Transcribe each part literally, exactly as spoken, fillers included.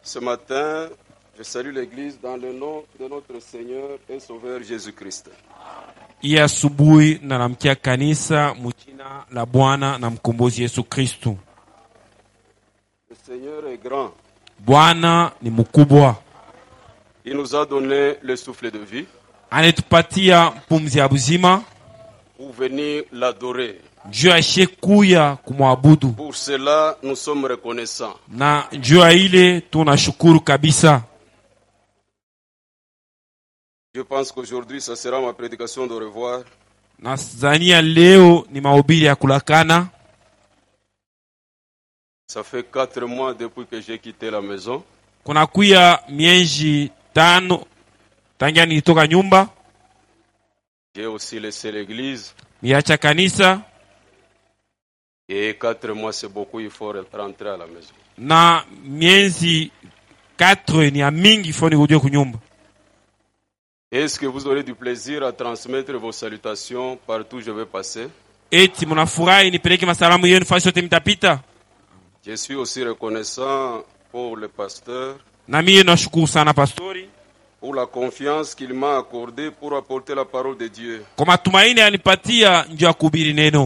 Ce matin, je salue l'Église dans le nom de notre Seigneur et Sauveur Jésus-Christ. Hii asubuhi nalamkia kanisa mjina la Bwana na mkombozi Yesu Kristo. Le Seigneur est grand. Bwana ni mkubwa. Il nous a donné le souffle de vie. Anetupatia pumzi ya uzima pour venir l'adorer. juu ya kuya kumwabudu. Pour cela, nous sommes reconnaissants. Na juu ya ile tunashukuru kabisa. Je pense qu'aujourd'hui, ça sera ma prédication de revoir. Nazania leo ni mahubiri ya kulakana. Ça fait quatre mois depuis que j'ai quitté la maison. Kuna kuya miezi tano tangia nilitoka nyumba. J'ai aussi laissé l'église. Niacha kanisa. Et quatre mois c'est beaucoup, il faut rentrer à la maison. Na miezi quatre ni ya mingi, il faut nirudie kunyumba. Est-ce que vous aurez du plaisir à transmettre vos salutations partout où je vais passer? Eti mnafurahi nipeleke masalamu yenu fasi yote mtapita? Je suis aussi reconnaissant pour le pasteur. Na mimi nashukuru sana pastori pour la confiance qu'il m'a accordée pour apporter la parole de Dieu. Kwa matumaini anipatia njoo ya kuhubiri neno.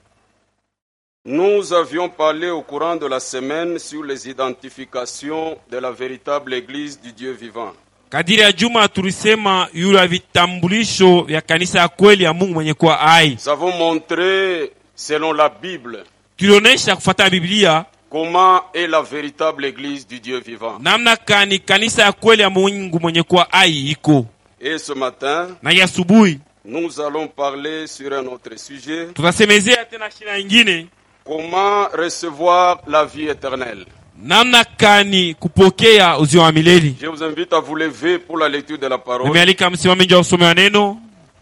Nous avions parlé au courant de la semaine sur les identifications de la véritable église du Dieu vivant. Kadiri ya juma tulisema yule vitambulisho ya kanisa ya kweli ya Mungu mwenye kuwa hai. Nous avons montré selon la Bible. Tulionyesha kufuata Biblia comment est la véritable église du Dieu vivant. Namna kani kanisa ya kweli ya Mungu mwenye kuwa hai iko. Et ce matin, na ya asubuhi nous allons parler sur un autre sujet. Tutasemezea tena shina nyingine. Comment recevoir la vie éternelle. Namna kani kupokea uzima wa milele. Je vous invite à vous lever pour la lecture de la parole. Nimealika msimame njoo usome neno.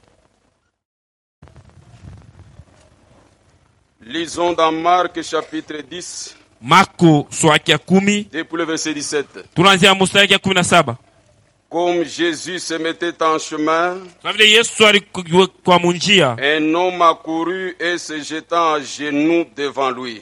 Lisons dans Marc chapitre dix. Marko sura ya kumi. Depuis le verset dix-sept. Tunaanzia mstari ya kumi na saba. Comme Jésus se mettait en chemin, un homme accourut et se jetant à genoux devant lui.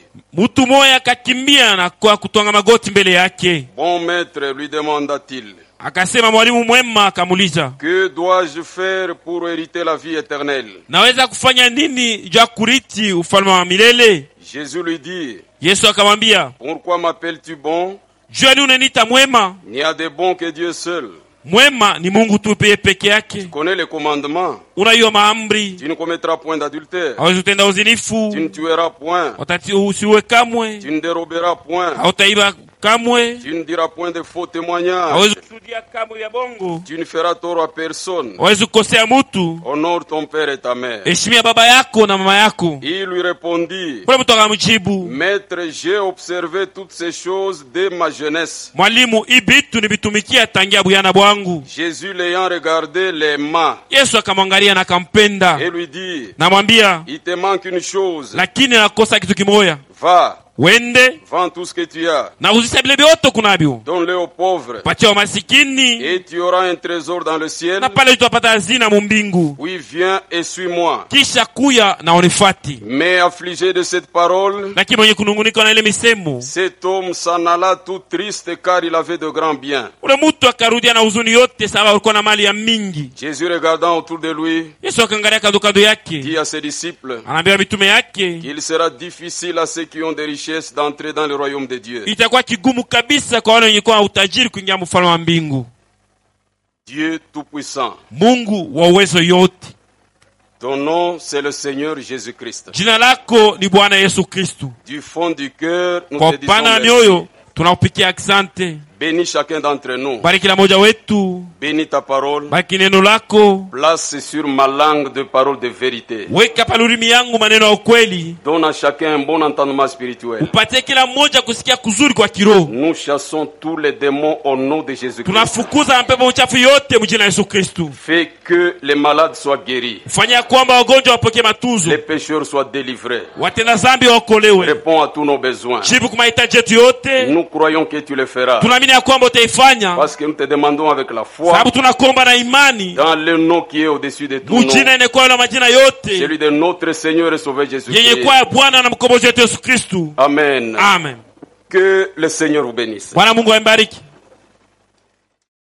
Bon maître, lui demanda-t-il, akasema mwalimu mwema akamuliza, que dois-je faire pour hériter la vie éternelle? Naweza kufanya nini juu ya kurithi ufalme wa milele? Jésus lui dit, Yesu akamwambia, pourquoi m'appelles-tu bon? Juu ni unaniita mwema? Il n'y a de bon que Dieu seul. Mwema ni Mungu tu peke yake. Tu connais les commandements. Unajua maamri. Tu ne commettras point d'adultère. Hauwezi kutenda uzinifu. Tu ne tueras point. Utati usiwe kamwe. Tu ne déroberas point. Hautaiba kamwe. Tu ne diras point de faux témoignages. Hauwezi kushuhudia kamwe ya bongo. Tu ne feras tort à personne. Hauwezi kukosea mtu. Honore ton père et ta mère. Heshimia baba yako na mama yako. Il lui répondit, Ule mtu akamjibu, Maître, j'ai observé toutes ces choses dès ma jeunesse. Mwalimu, ibitu nibitumikia tangia buyana bwangu. Jésus l'ayant regardé les mains. Yesu akamwangalia na akampenda. Et lui dit, namwambia, il te manque une chose. Lakini nakosa kitu kimoja. Va. Wende. Vends tout ce que tu as. Na uzisha vile vyote kunavyo. Donne-le aux pauvres. Patia masikini. Et tu auras un trésor dans le ciel. Na pale utapata hazina mu mbingu. Oui, viens et suis-moi. Kisha kuya na unifuati. Mais affligé de cette parole, lakini mwenye kunungunika na ile misemo, cet homme s'en alla tout triste car il avait de grands biens. Ule mtu akarudia na huzuni yote sababu alikuwa na mali ya mingi. Jésus regardant autour de lui, Yesu akaangalia kando kando yake, dit à ses disciples, anaambia mitume yake, qu'il sera difficile à ceux qui ont des richesses d'entrer dans le royaume de Dieu. Itakuwa kigumu kabisa kwa wale wenye kuwa utajiri kuingia mfalme wa mbingu. Dieu tout-puissant. Mungu wa uwezo yote. Ton nom c'est le Seigneur Jésus-Christ. Jina lako ni Bwana Yesu Kristo. Du fond du cœur, nous kwa te disons pana merci. mioyo tunakupikia asante. Bénis chacun d'entre nous. Bariki la moja wetu. Bénis ta parole. Bariki neno lako. Place sur ma langue de parole de vérité. Weka palurimi yangu maneno ya ukweli. Donne à chacun un bon entendement spirituel. Upatie kila mmoja kusikia kuzuri kwa kiroho. Nous chassons tous les démons au nom de Jésus-Christ. Tunafukuza mapepo uchafu yote mjina Yesu Kristo. Fais que les malades soient guéris. Fanya kwamba wagonjwa wapokee matunzo. Les pécheurs soient délivrés. Watenda dhambi waokolewe. Réponds à tous nos besoins. Jibu kwa mahitaji yetu yote. Nous croyons que tu le feras. Tunaamini ya kwamba utaifanya. Parce que nous te demandons avec la foi. Sababu tunakuomba na imani. Dans le nom qui est au-dessus de tout nom. Mjina inakuwa na majina yote. Celui de notre Seigneur et Sauveur Jésus-Christ. Yenye kwa Bwana na mkombozi wetu Yesu Kristo. Amen. Amen. Que le Seigneur vous bénisse. Bwana Mungu ambariki.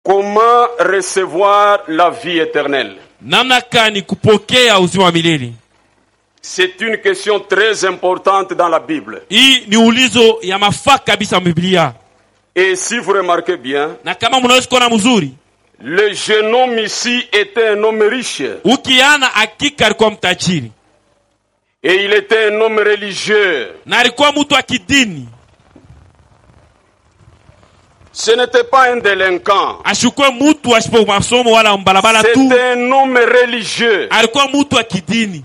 Comment recevoir la vie éternelle? Namna gani kupokea uzima wa milele? C'est une question très importante dans la Bible. Hii ni ulizo ya mafaa kabisa Biblia. Et si vous remarquez bien, Na kama mnaweza kuona mzuri, le jeune homme ici était un homme riche. ukiana hakika alikuwa mtajiri. Et il était un homme religieux. Na alikuwa mtu wa kidini. Ce n'était pas un délinquant. Ashukwe mtu asipo masomo wala mbalabala tu. C'était un homme religieux. Alikuwa mtu wa kidini.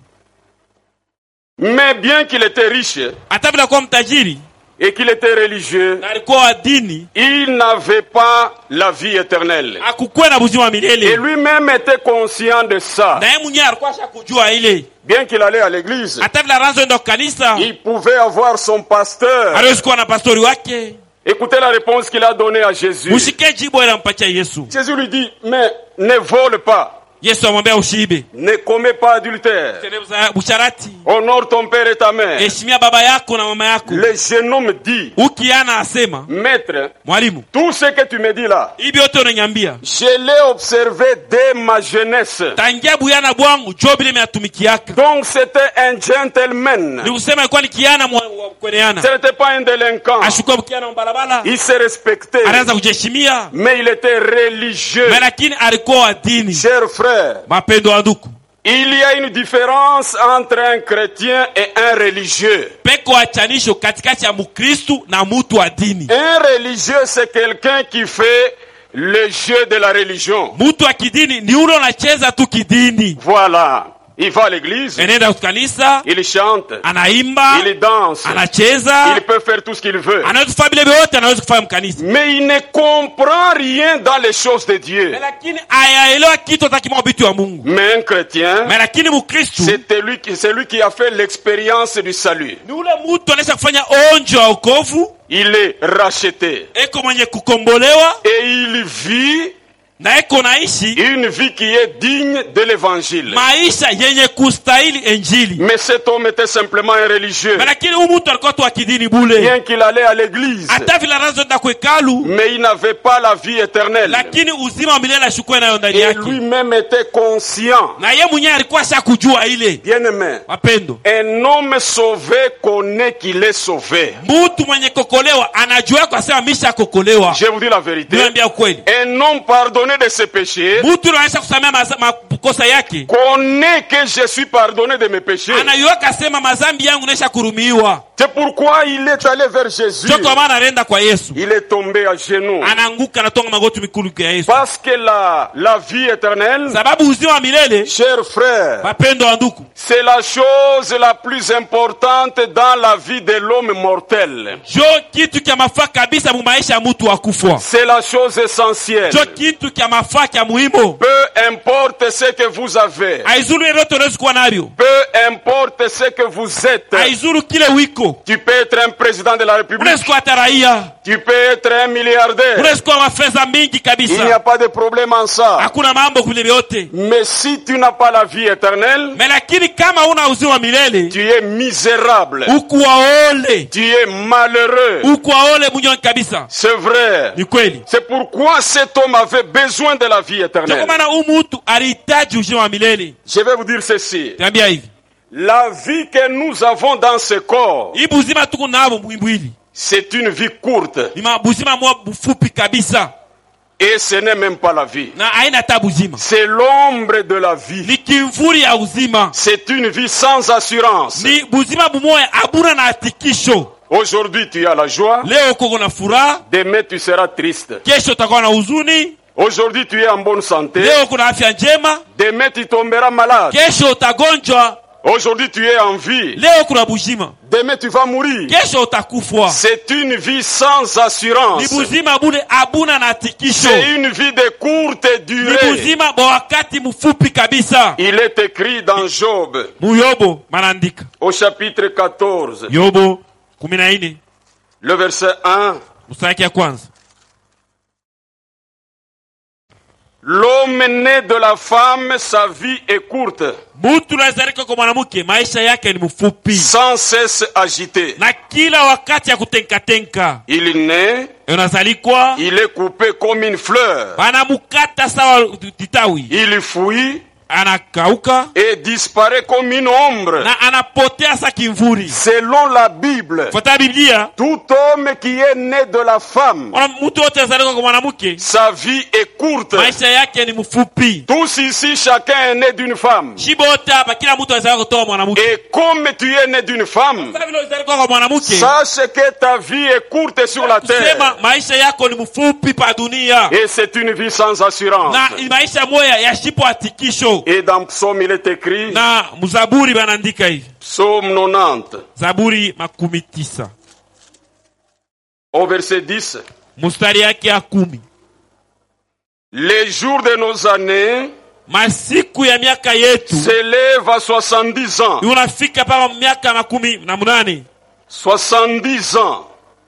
Mais bien qu'il était riche Hata bila kuwa mtajiri et qu'il était religieux, na alikuwa wa dini, il n'avait pas la vie éternelle. hakukuwa na uzima wa Et milele. lui-même était conscient de ça. Na yeye mwenyewe alikuwa shakujua ile. Bien qu'il allait à l'église, Hata bila ranzo ndo kanisa, il pouvait avoir son pasteur. aliwezi kuwa na pastori wake. Écoutez la réponse qu'il a donnée à Jésus. Musike jibu ile mpatia Yesu. Jésus lui dit, mais ne vole pas, Yesu amwambia usiibe. ne commets pas adultère, Teneza busharati. honore ton père et ta mère. Heshimia baba yako na mama yako. Le jeune homme dit, Ukiana asema, maître, mwalimu, tout ce que tu me dis là, hivi yote unaniambia, je l'ai observé dès ma jeunesse. tangia buyana bwangu job ile imeatumikiaka. Donc c'était un gentleman. Ni kusema ilikuwa ni kiana mwa kweneana. Ce n'était pas un délinquant. Ashukua kiana mbalabala. Il se respectait, Anaanza kujiheshimia. mais il était religieux. Mais lakini alikuwa wa dini. Chers frères, Mapendo wa ndugu. il y a une différence entre un chrétien et un religieux. Peko achanisho katikati ya Mukristu na mtu wa dini. Un religieux, c'est quelqu'un qui fait le jeu de la religion. Mtu wa kidini ni ule unacheza tu kidini. Voilà. Il va à l'église, Enenda kanisa, il chante, anaimba, il danse, anacheza, il peut faire tout ce qu'il veut. anaweza kufanya vile vyote, anaweza kufanya mkanisa. Mais il ne comprend rien dans les choses de Dieu. Lakini ayaelewa kitu hata kimoja bitu wa Mungu. Mais un chrétien, Mais lakini Mukristu c'est lui qui, c'est lui qui a fait l'expérience du salut. ni ule mtu anaweza kufanya onjo wa wokovu, Il est racheté. eko mwenye kukombolewa Et il vit na eko naishi une vie qui est digne de l'évangile. maisha yenye kustahili injili. Mais cet homme était simplement un religieux. Mais lakini huyu mtu alikuwa tu wa kidini bule. Bien qu'il allait à l'église, Hata vile anazo nda kwekalu, mais il n'avait pas la vie éternelle. lakini uzima wa milele ashukue nayo ndani Et yake. lui-même était conscient. Na yeye mwenyewe alikuwa shakujua ile. Bien-aimé, Mapendo. un homme sauvé connaît qu'il est sauvé. Mtu mwenye kokolewa anajua kwa sababu misha kokolewa. Je vous dis la vérité. Niambia ukweli. Un homme pardonné de ses péchés Mtu anaweza kusamea maza- makosa yake. connaît que je suis pardonné de mes péchés. Anajua kasema mazambi yangu naisha kurumiwa. C'est pourquoi il est allé vers Jésus. Ndio kwa maana anaenda kwa Yesu. Il est tombé à genoux. Anaanguka na tonga magoti mikulu kwa Yesu. Parce que la, la vie éternelle, Sababu uzima wa milele, chers frères, mapendo wa ndugu, c'est la chose la plus importante dans la vie de l'homme mortel. jo kitu kya mafaa kabisa mu maisha ya mtu wa kufa. C'est la chose essentielle. Jo kitu kya mafaa kya muhimu. Peu importe ce que vous avez, Aizuru yote unaweza kuwa navyo. peu importe ce que vous êtes, Aizuru kile wiko. tu peux être un président de la République, Unaweza kuwa hata raia. tu peux être un milliardaire. Unaweza kuwa mafedha mingi Il n'y a kabisa. pas de problème en ça. Hakuna mambo kule vyote. Mais si tu n'as pas la vie éternelle, Mais lakini kama una uzima wa milele, tu es misérable, ukuwaole. tu es malheureux. Ukuwaole mnyonge kabisa. C'est vrai. Ni kweli. C'est pourquoi cet homme avait besoin de la vie Ndio éternelle. maana huyu mtu alihitaji uzima wa milele. Je vais vous dire ceci. Niambia hivi. La vie que nous avons dans ce corps, Hii buzima tuko nabo mwimwili. c'est une vie courte. Ni mabuzima mwa bufupi kabisa. Et ce n'est même pas la vie. Na haina hata buzima. C'est l'ombre de la vie. Ni kimvuri ya uzima. C'est une vie sans assurance. Ni buzima bumoya abuna na hakikisho. Aujourd'hui, tu as la joie. Leo uko na furaha, Demain, tu seras triste. kesho utakuwa na huzuni. Aujourd'hui, tu es en bonne santé. Leo uko na afya njema, Demain, tu tomberas malade. kesho utagonjwa. Aujourd'hui, tu es en vie. Leo kuna buzima, Demain, tu vas mourir. kesho utakufwa. C'est une vie sans Ni assurance. buzima bule abuna na hakikisho. C'est une vie de courte Ni durée. buzima bwa wakati mfupi kabisa. Il est écrit dans Job, Muyobo manaandika. au chapitre quatorze, Yobo kumi na nne le verset un. mstari ya kwanza. L'homme né de la femme, sa vie est courte, Mtu anazalika kwa mwanamke maisha yake ni mfupi. sans cesse agité. Na kila wakati ya kutenka tenka. Il naît, Unazalikwa, il est coupé comme une fleur. banamukata sawa titawi. Il fuit Anakauka et disparaît comme une ombre. na anapotea sa kimvuri. Selon la Bible, Fuata Biblia, tout homme qui est né de la femme, ona mtu wote anazalika kwa mwanamke sa vie est courte. maisha yake ni mfupi. Tous ici, chacun est né d'une femme. Shibote hapa kila mtu anazalika kutoka mwanamke. Et comme tu es né d'une femme, Sasa vile unazalika kwa mwanamke, sache que ta vie est courte sur la terre. kusema maisha yako ni mfupi pa dunia. Et c'est une vie sans assurance. Na maisha moya ya shipo atikisho. Et dans Psaume, il est écrit, Na mzaburi banaandika hivi. Psaume quatre-vingt-dix, Zaburi makumi tisa. au verset dix, Mustari yake ya kumi. les jours de nos années Masiku ya miaka yetu s'élèvent à soixante-dix ans. unafika pa miaka makumi na munane. soixante-dix ans.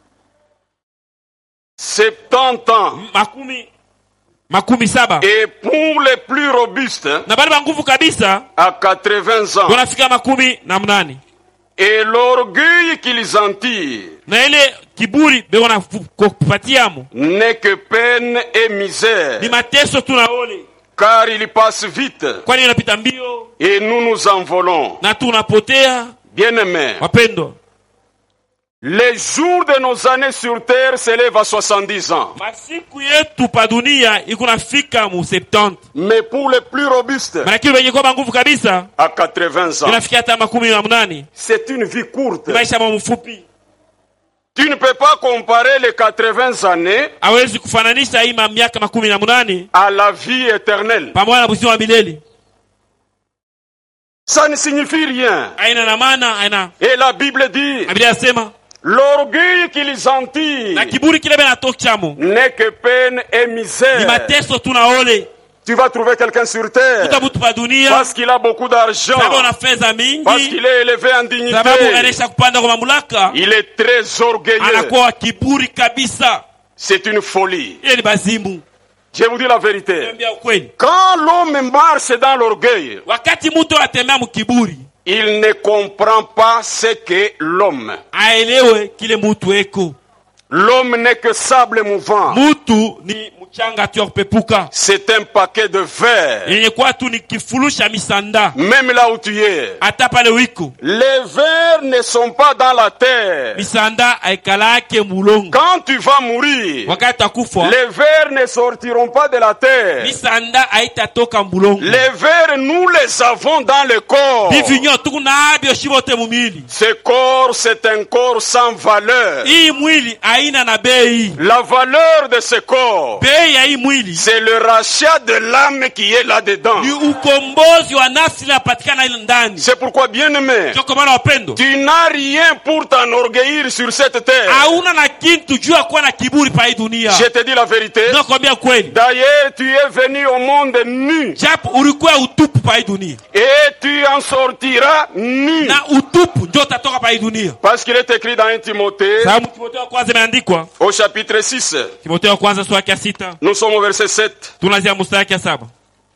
soixante-dix ans. Makumi makumi saba. Et pour les plus robustes, Na bali ba nguvu kabisa à quatre-vingts ans. unafika makumi na munane. Et l'orgueil qu'ils en tirent Na ile kiburi beko na kupatiamo n'est que peine et misère, ni mateso tunaone, car il passe vite kwani inapita mbio et nous nous envolons. na tunapotea. Bien-aimés, Wapendwa, les jours de nos années sur terre s'élèvent à soixante-dix ans. masiku yetu pa dunia ikunafika mu septante. Mais pour les plus robustes, Manakili wenye kwa nguvu kabisa à quatre-vingts ans, inafika hata makumi na munane. c'est une vie courte. Ni maisha mfupi. Tu ne peux pas comparer les quatre-vingts années Hawezi kufananisha hii miaka makumi na munane à la vie éternelle. pamoja na uzima wa milele. Ça ne signifie rien. Aina na maana aina. Et la Bible dit, Biblia inasema l'orgueil qu'ils en na tirent kiburi kile bena tokchamo n'est que peine et ni misère. mateso tunaole. Tu vas trouver quelqu'un sur terre Utabutu pa dunia parce qu'il a beaucoup d'argent, sababu una fedha parce mingi, qu'il est élevé en dignité. sababu anaisha kupanda kwa mamlaka, Il est très orgueilleux. anakuwa kiburi kabisa. C'est une folie. Ile ni bazimu. Je vous dis la vérité. Niambia ukweli. Quand l'homme marche dans l'orgueil, Wakati mtu atembea mkiburi, il ne comprend pas ce qu'est l'homme. aelewe kile mtu eko. L'homme n'est que sable mouvant. Mtu ni mchanga tu ya kupepuka. C'est un paquet de verre. Yenye kwa tu ni kifulusha misanda. Même là où tu es, Hata pale wiko. les vers ne sont pas dans la terre. Misanda aikalake mulongo. Quand tu vas mourir, Wakati akufa, les vers ne sortiront pas de la terre. misanda haitatoka mulongo. Les vers, nous les avons dans le corps. Bivinyo tukunabyo shibote mumili. Ce corps, c'est un corps sans valeur. Hii mwili haina na bei. La valeur de ce corps, Bei ya hii mwili c'est le rachat de l'âme qui est là-dedans. ni ukombozi wa nafsi inapatikana ile ndani. C'est pourquoi, bien-aimé, Ndio kwa maana wapendo, tu n'as rien pour t'enorgueillir sur cette terre. hauna na kintu juu ya kuwa na kiburi pa hii dunia. Je te dis la vérité. Ndio kwambia kweli. D'ailleurs, tu es venu au monde nu. Japo ulikuwa utupu pa hii dunia. Et tu en sortiras nu. Na utupu ndio utatoka pa hii dunia. Parce qu'il est écrit dans un Timothée, Sababu Timotheo wa kwanza imeandikwa. au chapitre six. Timotheo wa kwanza sura ya sita. Nous sommes au verset sept. Tunaanzia mstari ya saba.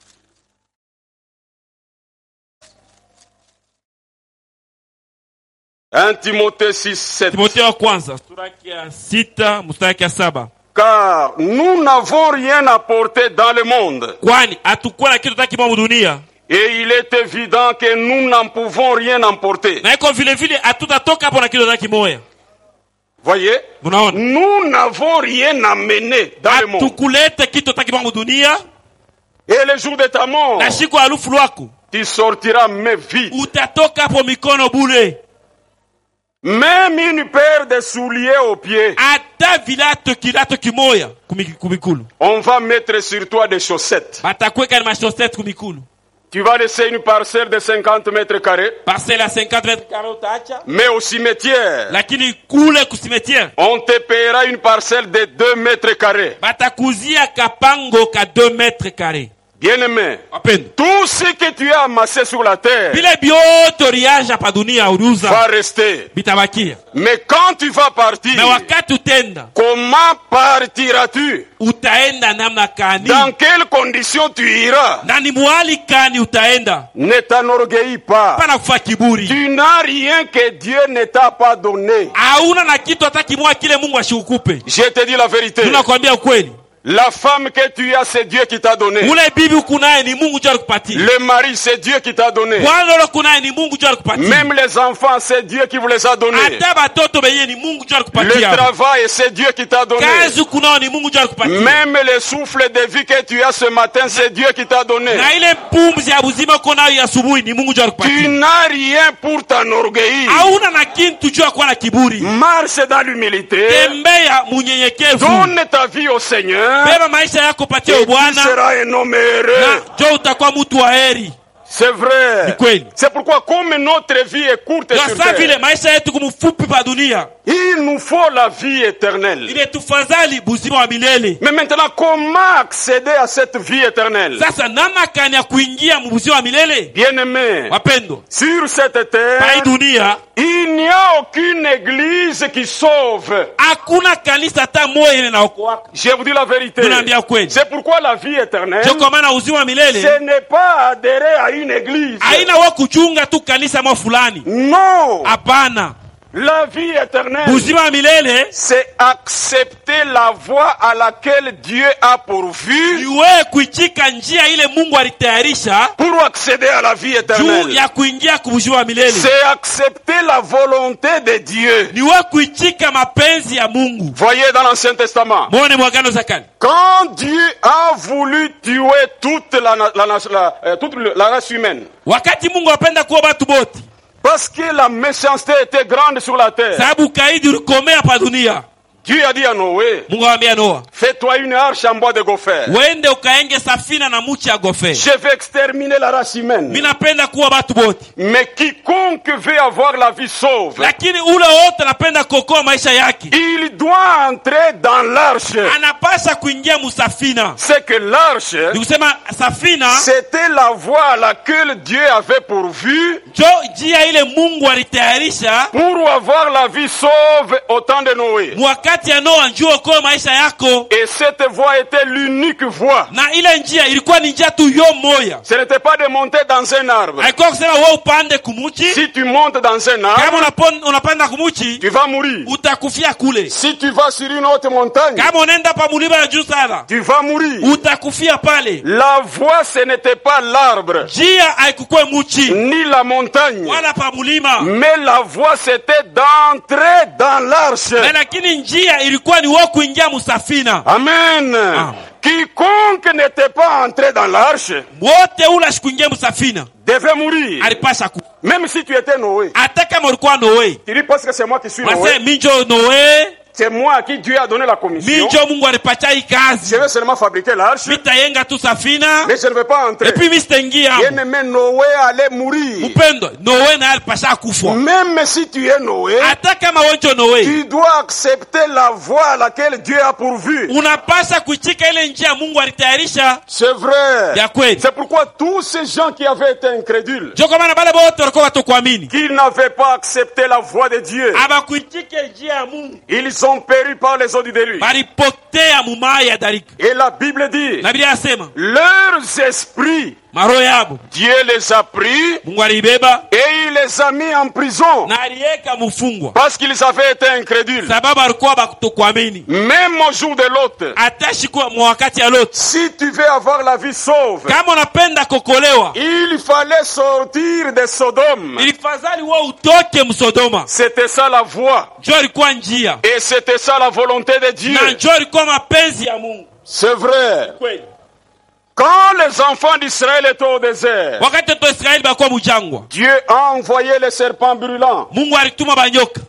un Timothée six, sept. Timotheo wa kwanza sura ya sita mstari ya saba. Car nous n'avons rien apporté dans le monde. Kwani hatukuwa na kitu takimo mu dunia. Et il est évident que nous n'en pouvons rien emporter. Na iko vile vile hatutatoka hapo na kitu takimoya. Voyez? Munaona? Nous n'avons rien amené dans le monde. Hatukuleta kitu takimo mu dunia. Et le jour de ta mort, Na siku ya harufu lwako tu sortiras mais vite. utatoka hapo mikono bure. Même une paire de souliers aux pieds. Hata vilato kilato kimoya kumi- kumikulu. On va mettre sur toi des chaussettes. Batakweka ni mashosete kumikulu. Tu vas laisser une parcelle de cinquante mètres carrés. Parcelle ya cinquante mètres carrés utaacha. Mais au cimetière, Lakini kule kusimetiere on te paiera une parcelle de deux mètres carrés. batakuzia kapango ka deux mètres carrés. Bien-aimé, Wapendwa, tout ce que tu as amassé sur la terre vile vyote uliacha hapa dunia va uliuza rester. vitabakia. Mais quand tu vas partir, Na wakati utenda, comment partiras-tu? utaenda namna kani? Dans quelles conditions tu iras? Na ni mwali kani utaenda? Ne t'enorgueillis pas. Pana kufa kiburi. Tu n'as rien que Dieu ne t'a pas donné. Hauna na kitu hata kimoja kile Mungu ashikupe. Je te dis la vérité. Tunakwambia ukweli. La femme que tu as, c'est Dieu qui t'a donné. Ule bibi ukunaye ni Mungu ndiye alikupatia. Le mari, c'est Dieu qui t'a donné. Bwana ule ukunaye ni Mungu ndiye alikupatia. Même les enfants, c'est Dieu qui vous les a donnés. Hata batoto benye ni Mungu ndiye Le alikupatia. travail, c'est Dieu qui t'a donné. Kazi kunao ni Mungu ndiye alikupatia. Même le souffle de vie que tu as ce matin, c'est Dieu qui t'a donné. Na ile pumzi ya uzima uko nayo ya asubuhi ni Mungu ndiye Tu alikupatia. n'as rien pour t'enorgueillir. Hauna na kitu jua kuwa na kiburi. Marche dans l'humilité. Tembea munyenyekevu. Donne ta vie au Seigneur. Beba maisha yako patia Et tu Bwana. seras un homme heureux. Na jo utakuwa mtu wa heri. C'est vrai. Ni kweli. C'est pourquoi comme notre vie est courte sur Sasa vile terre, maisha yetu kumfupi pa dunia, il nous faut la vie éternelle. ile tufadhali buzima wa milele. Mais maintenant, comment accéder à cette vie éternelle? Sasa namna kani ya kuingia mbuzima wa milele? Bien-aimé, Wapendo, sur cette pa hii terre, dunia il n'y a aucune église qui sauve. hakuna kanisa hata moja ile naokoa. Je vous dis la vérité. Tunaambia kweli. C'est pourquoi la vie éternelle, Jo kwa maana uzima wa milele ce n'est pas adhérer à une église. haina wa kuchunga tu kanisa mo fulani. Non. Hapana. La vie éternelle, Uzima wa milele c'est accepter la voie à laquelle Dieu a pourvu ni wewe kuichika njia ile Mungu alitayarisha pour accéder à la vie juu éternelle. ya kuingia kubuzima wa milele. C'est accepter la volonté de Dieu. Ni wewe kuichika mapenzi ya Mungu. Voyez dans l'Ancien Testament, Muone mwagano za kale. quand Dieu a voulu tuer toute la, la, la, la, euh, toute la race humaine, Wakati Mungu apenda kuwa watu bote, parce que la méchanceté était grande sur la terre, sababu kaidi ulikomea pa dunia. Dieu a dit à Noé, Mungu amwambia Noa, fais-toi une arche en bois de gopher. wende ukaenge safina na muchi ya gofe. Je vais exterminer la race humaine. Mimi napenda kuwa watu bote. Mais quiconque veut avoir la vie sauve, Lakini ule wote napenda kuokoa maisha yake. il doit entrer dans l'arche. Anapasha kuingia musafina. C'est que l'arche, Ni kusema safina c'était la voie à laquelle Dieu avait pourvu jo njia ile Mungu alitayarisha pour avoir la vie sauve au temps de Noé. wakati ya Noa njoo okoa maisha yako. Et cette voie était l'unique voie. Na ile njia ilikuwa ni njia tu yo moya. Ce n'était pas de monter dans un arbre. Haikuwa kusema wewe upande kumuchi. Si tu montes dans un Kama arbre, unapon- unapanda kumuchi, tu vas mourir. utakufia kule. Si tu vas sur une haute montagne, Kama unaenda pa mulima ya juu sana, tu vas mourir. utakufia pale. La voie, ce n'était pas l'arbre, Njia haikukuwa muchi ni la montagne. wala pa mulima. Mais la voie, c'était d'entrer dans l'arche. Na lakini njia ilikuwa ni wewe kuingia musafina. Amen. Ah. Quiconque n'était pas entré dans l'arche Wote ule asikuingia musafina devait mourir. alipasha ku. Même si tu étais Noé. Hata kama ulikuwa Noe, Tu dis parce que c'est moi qui suis wase Noé. minjo Noe, C'est moi à qui Dieu a donné la commission. minjo Mungu alipatia hii kazi. Je vais seulement fabriquer l'arche, Mitayenga tu safina, mais je ne vais pas entrer. et puis mistengia. Bien-aimé, Noé allait mourir. Upendo, Noe na alipasha kufa. Même si tu es Noé, Hata kama wonjo Noe, tu dois accepter la voie à laquelle Dieu a pourvu. unapasha kuichika ile njia Mungu alitayarisha. C'est vrai. Ya kweli. C'est pourquoi tous ces gens qui avaient été incrédules, Jo kwa maana bale bote walikuwa watu kuamini. qui n'avaient pas accepté la voie de Dieu, Aba kuichike njia ya Mungu. ils ont péri par les eaux du déluge. Balipotea mumaya ya darika. Et la Bible dit, Na Biblia yasema, leurs esprits, maroho yabo Dieu les a pris Mungu alibeba et il les a mis en prison na aliweka mfungwa. parce qu'ils avaient été incrédules. Sababu alikuwa bakutokuamini. Même au jour de l'autre, Atashi kwa wakati ya Lot. si tu veux avoir la vie sauve, Kama unapenda kokolewa, il fallait sortir de Sodome. ilifadhali wewe utoke Msodoma. C'était ça la voie. Njoo ilikuwa njia. Et c'était ça la volonté de Dieu. Na njoo ilikuwa mapenzi ya Mungu. C'est vrai. Kweli. Quand les enfants d'Israël étaient au désert, Wakati watu wa Israeli bakuwa mjangwa, Dieu a envoyé les serpents brûlants. Mungu alituma banyoka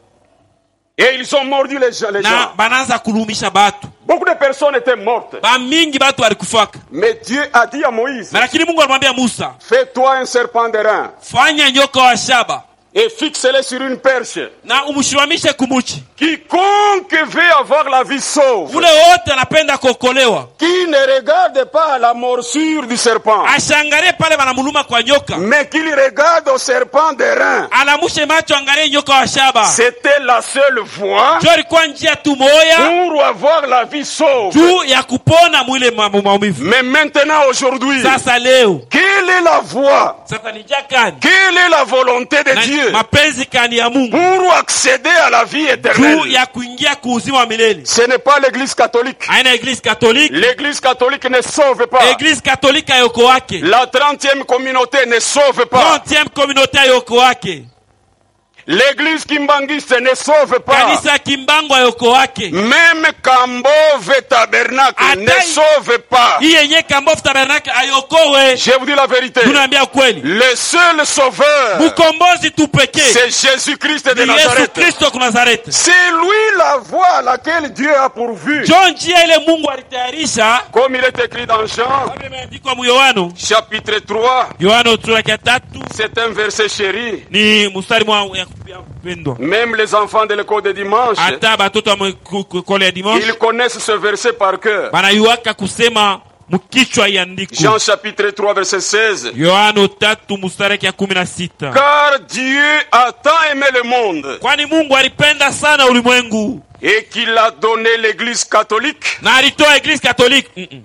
Et ils ont mordu les gens. les na gens. banaanza kulumisha batu. Beaucoup de personnes étaient mortes. Ba mingi batu walikufaka. Mais Dieu a dit à Moïse, Na lakini Mungu alimwambia Musa, fais-toi un serpent d'airain. fanya nyoka wa shaba. et fixe-les sur une perche. na umshimamishe kumuchi. Quiconque veut avoir la vie sauve, Ule wote anapenda kuokolewa, qui ne regarde pas à la morsure du serpent, ashangalie pale wanamuluma kwa nyoka, mais qu'il regarde au serpent des reins. alamushe macho angalie nyoka wa shaba. C'était la seule voie Jo ilikuwa njia tu moya pour avoir la vie sauve. juu ya kupona mwile mambo maumivu. Mais maintenant, aujourd'hui, Sasa leo, quelle est la voie? sasa ni jakani Quelle est la volonté de na Dieu mapenzi kani ya Mungu pour accéder à la vie juu éternelle? ya kuingia kuuzima wa milele? Ce n'est pas l'église catholique. Aina église catholique, L'église catholique ne sauve pas. église catholique ayoko wake, La trentième communauté ne sauve pas. trentième communauté ayoko wake, L'église kimbangiste ne sauve pas. kanisa kimbango ayoko wake, Même Kambove Tabernacle Ata- ne sauve pas. hii yenye Kambofu Tabernacle ayokowe. Je vous dis la vérité. Tunaambia kweli, Le seul sauveur, mkombozi tu pekee c'est Jésus-Christ de ni Yesu Nazareth. Kristo ku Nazareti. C'est lui la voie à laquelle Dieu a pourvu. Jo njia ile Mungu alitayarisha, Comme il est écrit dans Jean, kama imeandikwa mu Yohano, chapitre trois, Yohano sura ya tatu, c'est un verset chéri. ni mstari mwa ya ya kupendwa. Même les enfants de l'école de dimanche, Hata batoto wa mwe- ku- kole ya dimanche ils connaissent ce verset par cœur. banayuaka kusema mkichwa iandiko. Jean chapitre trois, verset seize. Yohano tatu mstari ya kumi na sita. Car Dieu a tant aimé le monde Kwani Mungu alipenda sana ulimwengu et qu'il a donné l'église catholique. na alitoa eglise katoliki. Mm -mm.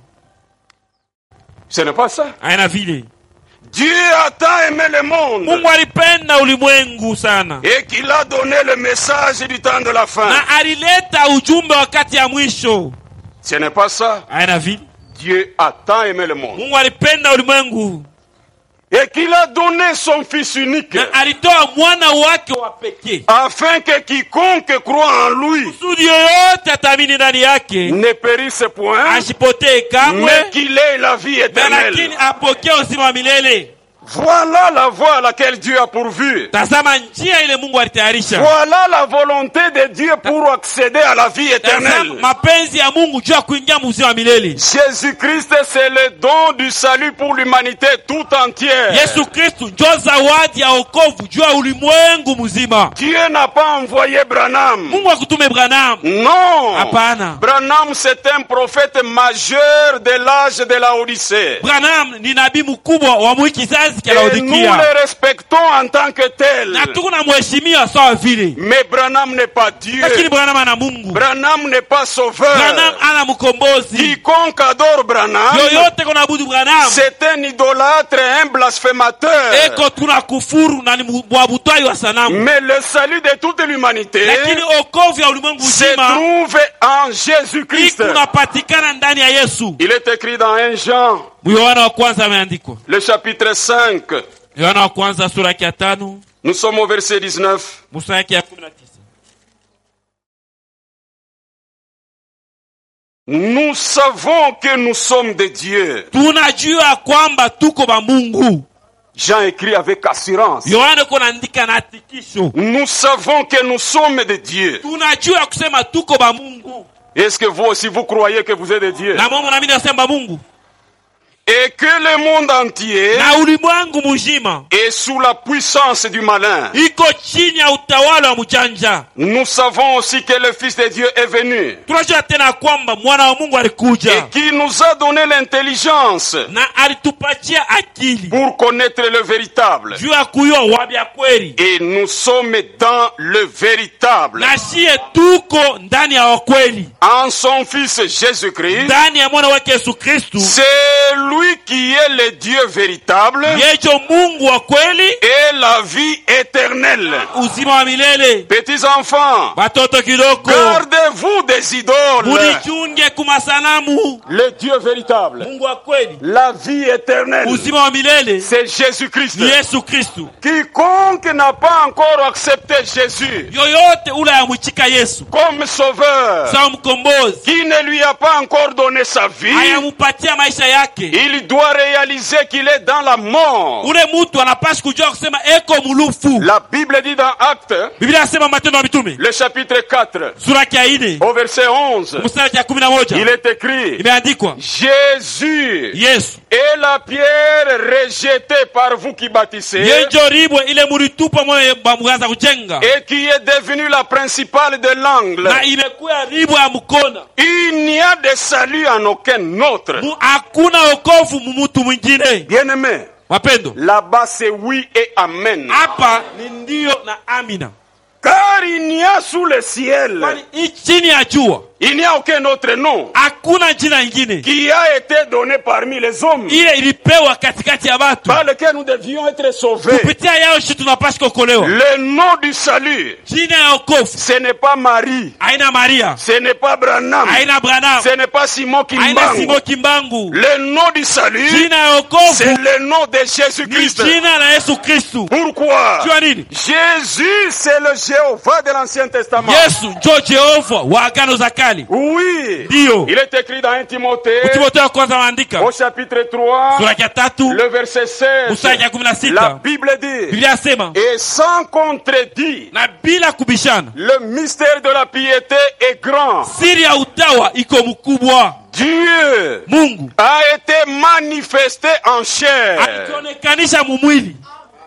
Ce n'est pas ça. Haina vile. Dieu a tant aimé le monde Mungu alipenda ulimwengu sana et qu'il a donné le message du temps de la fin. na alileta ujumbe wakati ya mwisho. Ce n'est pas ça. Haina vile. Dieu a tant aimé le monde Mungu alipenda ulimwengu et qu'il a donné son Fils unique na alitoa mwana wake wa pekee afin que quiconque croit en lui kusudi yoyote ataamini ndani yake ne périsse point, asipotee kamwe, mais qu'il ait la vie na éternelle. lakini apokee uzima wa milele. Voilà la voie à laquelle Dieu a pourvu. Tazama njia ile Mungu alitayarisha. Voilà la volonté de Dieu pour accéder à la vie Tazama éternelle. mapenzi ya Mungu juu ya kuingia uzima wa milele. Jésus-Christ, c'est le don du salut pour l'humanité tout entière. Yesu Kristu njo zawadi ya wokovu juu ya ulimwengu mzima. Dieu n'a pas envoyé Branham. Mungu akutume Branham. Non. Hapana. Branham, c'est un prophète majeur de l'âge de la Odyssée. Branham ni nabii mkubwa wa mwiki kizazi cha Et nous Laodikia. le respectons en tant que tel. Na tuko na mheshimiwa sawa vile. Mais Branham n'est pas Dieu. Lakini Branham ana Mungu. Branham n'est pas sauveur. Branham ana mkombozi. Quiconque adore Branham, Yoyote kuna abudu Branham, c'est un idolâtre et un blasphémateur. eko tuna kufuru na ni mwabutai wa sanamu. Mais le salut de toute l'humanité Lakini okovu ya ulimwengu se mzima trouve en Jésus-Christ. ikunapatikana ndani ya Yesu. Il est écrit dans un Jean, Yohana wa kwanza ameandikwa. le chapitre cinq. Yohana wa kwanza sura ya tano Nous sommes au verset dix-neuf. mstari ya kumi na tisa. Nous savons que nous sommes de Dieu. Tunajua kwamba tuko ba Mungu. Jean écrit avec assurance. Yohana kunaandika na hakikisho. Nous savons que nous sommes de Dieu. Tunajua kusema tuko ba Mungu. Est-ce que vous aussi vous croyez que vous êtes de Dieu? Na Mungu naamini nasema Mungu. Et que le monde entier Na ulimwengu mzima est sous la puissance du malin. iko chini ya utawala wa mjanja. Nous savons aussi que le Fils de Dieu est venu Tunajua tena kwamba mwana wa Mungu alikuja et qui nous a donné l'intelligence na alitupatia akili pour connaître le véritable. juu ya kuyua wabya kweli. Et nous sommes dans le véritable. Na shie tuko ndani ya wakweli, En son Fils Jésus-Christ, ndani ya mwana wake Yesu Kristu. c'est lui qui est le Dieu véritable Yejo Mungu wa kweli, et la vie éternelle. uzima wa milele. Petits enfants, Batoto kidoko, gardez-vous des idoles. mulichunge kumasanamu. Le Dieu véritable, Mungu wa kweli, la vie éternelle, uzima wa milele c'est Jésus-Christ. ni Yesu Kristu. Quiconque n'a pas encore accepté Jésus Yoyote ule amwichika Yesu comme sauveur, sawa mkombozi, qui ne lui a pas encore donné sa vie, ayamupatia maisha yake, il doit réaliser qu'il est dans la mort. ule mtu anapaswa kujua kusema eko mulufu. La Bible dit dans Actes, Biblia inasema Matendo ya Mitume le chapitre quatre, sura ya nne au verset onze, mstari wa kumi na moja il est écrit, imeandikwa Jésus Yesu est la pierre rejetée par vous qui bâtissez, yenjo ribwe ile mulitupa moyo bamuanza kujenga et qui est devenue la principale de l'angle. na imekuwa ribwe ya mkona. Il n'y a de salut en aucun autre. Mu- hakuna wokovu mumutu mwingine. Bien-aimé, Wapendo, là-bas c'est oui et amen. hapa ni ndio na amina, Car il n'y a sous le ciel, kwani hii chini ya jua il n'y a aucun autre nom hakuna jina ingine qui a été donné parmi les hommes ile ilipewa katikati ya watu par lequel nous devions être sauvés. kupitia yao shi tunapaswa kuokolewa. Le nom du salut, Jina ya wokovu ce n'est pas Marie, haina Maria, ce n'est pas Branham, haina Branham, ce n'est pas Simon haina Kimbangu. Simo Kimbangu. Le nom du salut, Jina ya c'est wokovu le nom de ni Jésus-Christ. jina la Yesu Kristu. Pourquoi? Jua nini? Jésus, c'est le Jéhovah de l'Ancien Testament. Yesu njo Jehova wa agano za kale. Oui. Ndio Il est écrit dans un Timothée, Timotheo wa kwanza waandika au chapitre trois, sura ya tatu le verset seize. mstari ya kumi na La sita Bible dit, Biblia yasema, et sans contredit, na bila kubishana le mystère de la piété est grand. siri ya utawa iko mkubwa. Dieu Mungu a été manifesté en chair, alikionekanisha mumwili,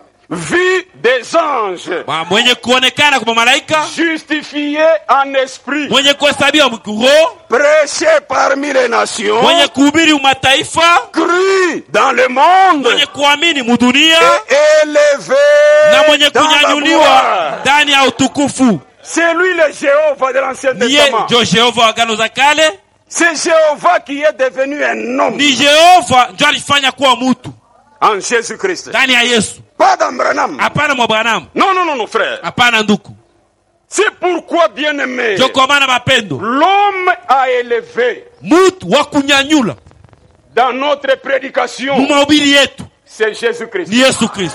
vu des anges, Mwa- mwenye kuonekana kwa malaika, justifié en esprit, mwenye kuhesabiwa mkiroho, prêché parmi les nations, mwenye kuhubiri umataifa, cru dans le monde, mwenye kuamini mudunia et élevé na mwenye dans la kunyanyuliwa gloire. ndani ya utukufu. C'est lui le Jéhovah de l'Ancien Niye Testament. njo Jehova wa agano za kale, C'est Jéhovah qui est devenu un homme ni Jehova njo alifanya kuwa mutu en Jésus-Christ. ndani ya Yesu. Pas dans Branham. Hapana mwa Branham, Non, non, non, non, frère. hapana nduku. C'est pourquoi, bien-aimé, Njo kwa maana mapendo, l'homme a élevé mutu wa kunyanyula dans notre prédication, mu mahubiri yetu c'est Jésus-Christ. ni Yesu Kristo.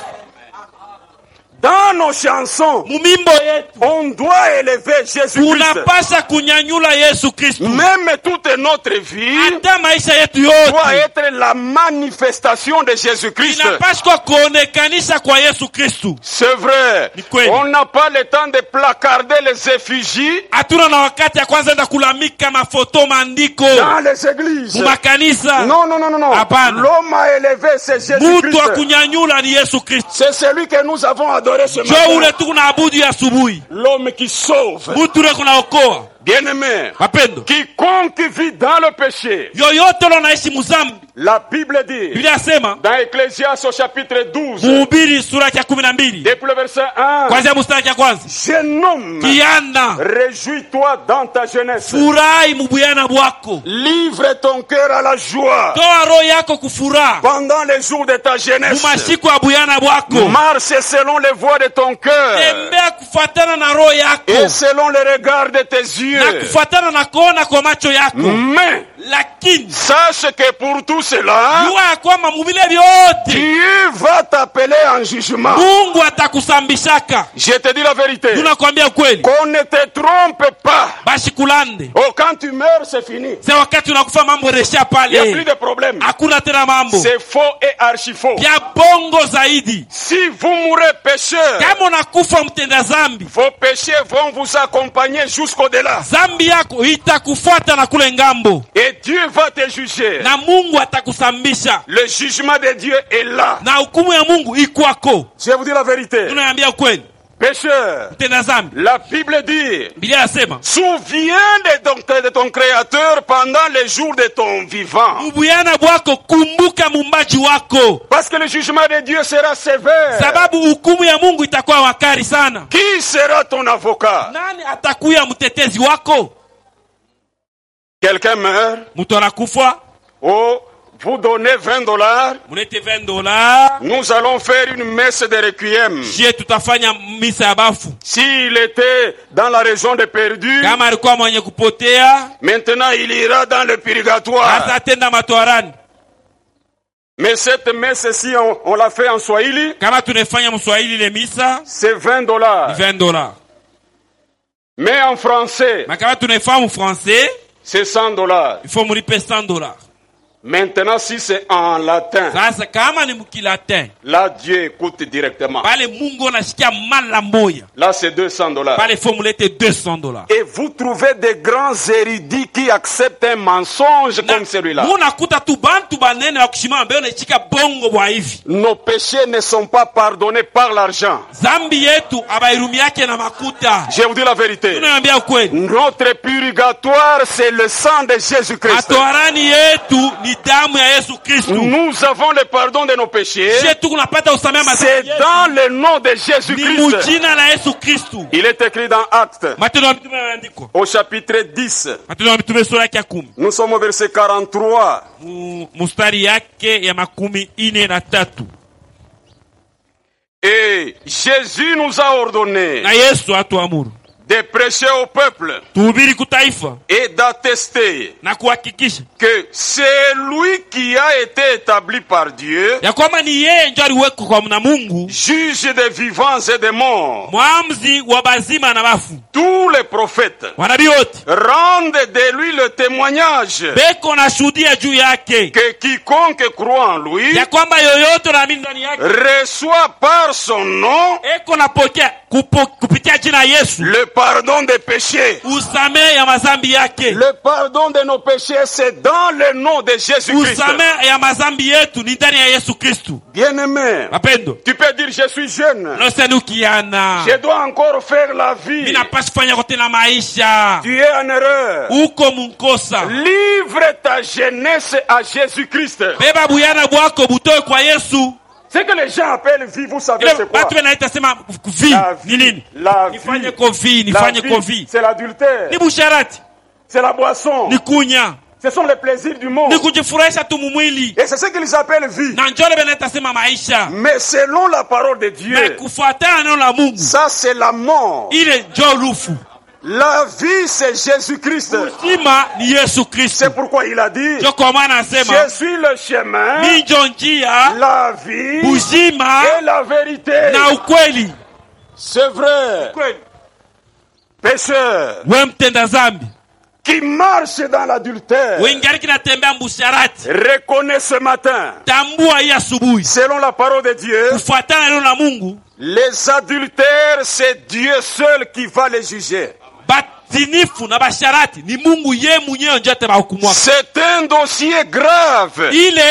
Dans nos chansons, Mumimbo yetu on doit élever Jésus-Christ. tunapasha kunyanyula Yesu Kristo. Même toute notre vie Hata maisha yetu doit yote être la manifestation de Jésus-Christ. inapaswa kuonekanisha kwa Yesu Kristo. C'est vrai. Ni kweli. On n'a pas le temps de placarder les effigies Hatuna na wakati ya kwanza enda kulamika mafoto maandiko dans les églises. mumakanisa. Non, non, non, non, non. Hapana. L'homme a élevé, c'est Mutu wa Jésus-Christ. kunyanyula ni Yesu Kristo. C'est celui que nous avons adoré ce Jo matin. ule tunaabudu ya asubuhi, L'homme qui sauve. mutu ule kunaokoa. Bien-aimé, Mapendo, quiconque vit dans le péché, yoyote lonaishi muzambi, la Bible dit, Biblia yasema dans Ecclésiaste au chapitre douze, Mhubiri sura ya kumi na mbili depuis le verset un, kwanzia mstari ya kwanza, jeune homme, kiana réjouis-toi dans ta jeunesse. furahi mubuyana bwako, Livre ton cœur à la joie toa roho yako kufuraha pendant les jours de ta jeunesse. mumashiko ya buyana bwako, Marche selon les voies de ton cœur tembea kufuatana na roho et yako selon les regards de tes yeux. na kufuatana na kuona kwa macho yako. Mais Lakini sache que pour tout cela, jua ya kwamba muvile vyote Dieu va t'appeler en jugement. Mungu atakusambishaka. Je te dis la vérité. Tunakwambia ukweli, Qu'on ne te trompe pas. bashi kulande Oh, quand tu meurs, c'est fini. sa wakati unakufa mambo resha Il n'y a plus pale, de problème. hakuna tena mambo C'est faux et archi faux. vya bongo zaidi. Si vous mourrez pécheur, Kama unakufa mtenda zambi, vos péchés vont vous accompagner jusqu'au-delà. zambi yako itakufuata na kule ngambo, Et Dieu va te juger. na Mungu atakusambisha, Le jugement de Dieu est là. na hukumu ya Mungu ikwako. Je vous dis la vérité. Tunaambia ukweli, Pécheur, mtenda zambi, la Bible dit, Biblia yasema souviens de ton, de ton Créateur pendant les jours de ton vivant. mubuyana bwako, kumbuka mumbaji wako, Parce que le jugement de Dieu sera sévère. sababu hukumu ya Mungu itakuwa wakali sana. Qui sera ton avocat? Nani atakuya mtetezi wako? Quelqu'un meurt. Mtu anakufa, Oh, vous donnez vingt dollars. mulete vingt dollars, Nous allons faire une messe de requiem. je tutafanya misa ya bafu. S'il était dans la région de perdu, Kama alikuwa mwenye kupotea, maintenant il ira dans le purgatoire. hata atenda matwarani. Mais cette messe-ci, on, on l'a fait en Swahili, Kama tunafanya mswahili ile misa c'est vingt ni dollars. vingt dollars, Mais en français, na kama tunafanya français c'est cent dollars. il faut mulipe cent dollars. Maintenant, si c'est en latin, Sasa kama ni mkilatin, là, Dieu écoute directement. pale Mungu anasikia mara moja. Là, c'est deux cents dollars. Pale formulete deux cents dollars. Et vous trouvez des grands érudits qui acceptent un mensonge comme celui-là. Munakuta tu bantu banene wa kushima ambayo nechika bongo bwa hivi. Nos péchés ne sont pas pardonnés par l'argent. Zambi yetu abairumi yake na makuta. Je vous dis la vérité. Tunaambia ukweli. Notre purgatoire, c'est le sang de Jésus-Christ. Atoharani yetu ni damu ya Yesu Kristo. Nous avons le pardon de nos péchés. C'est dans le nom de Jésus-Christ. Il est écrit dans Actes, au chapitre dix. Nous sommes au verset quarante-trois. Et Jésus nous a ordonné de prêcher au peuple et d'attester que c'est lui qui a été établi par Dieu, juge des vivants et des morts. Tous les prophètes rendent de lui le témoignage que quiconque croit en lui reçoit par son nom le pardon des péchés. Le pardon de nos péchés, c'est dans le nom de Jésus-Christ. Bien-aimé, tu peux dire je suis jeune. Je dois encore faire la vie. Tu es en erreur. Livre ta jeunesse à Jésus-Christ. Ce que les gens appellent vie, vous savez c'est quoi? La vie, la vie, la vie, c'est l'adultère, c'est la boisson, ce sont les plaisirs du monde. Et c'est ce qu'ils appellent vie. Mais selon la parole de Dieu, ça c'est la mort. La vie, c'est Jésus-Christ. C'est pourquoi il a dit, je suis le chemin, la vie et la vérité. C'est vrai. Pécheur qui marche dans l'adultère, reconnais ce matin, selon la parole de Dieu, les adultères, c'est Dieu seul qui va les juger. C'est un dossier grave.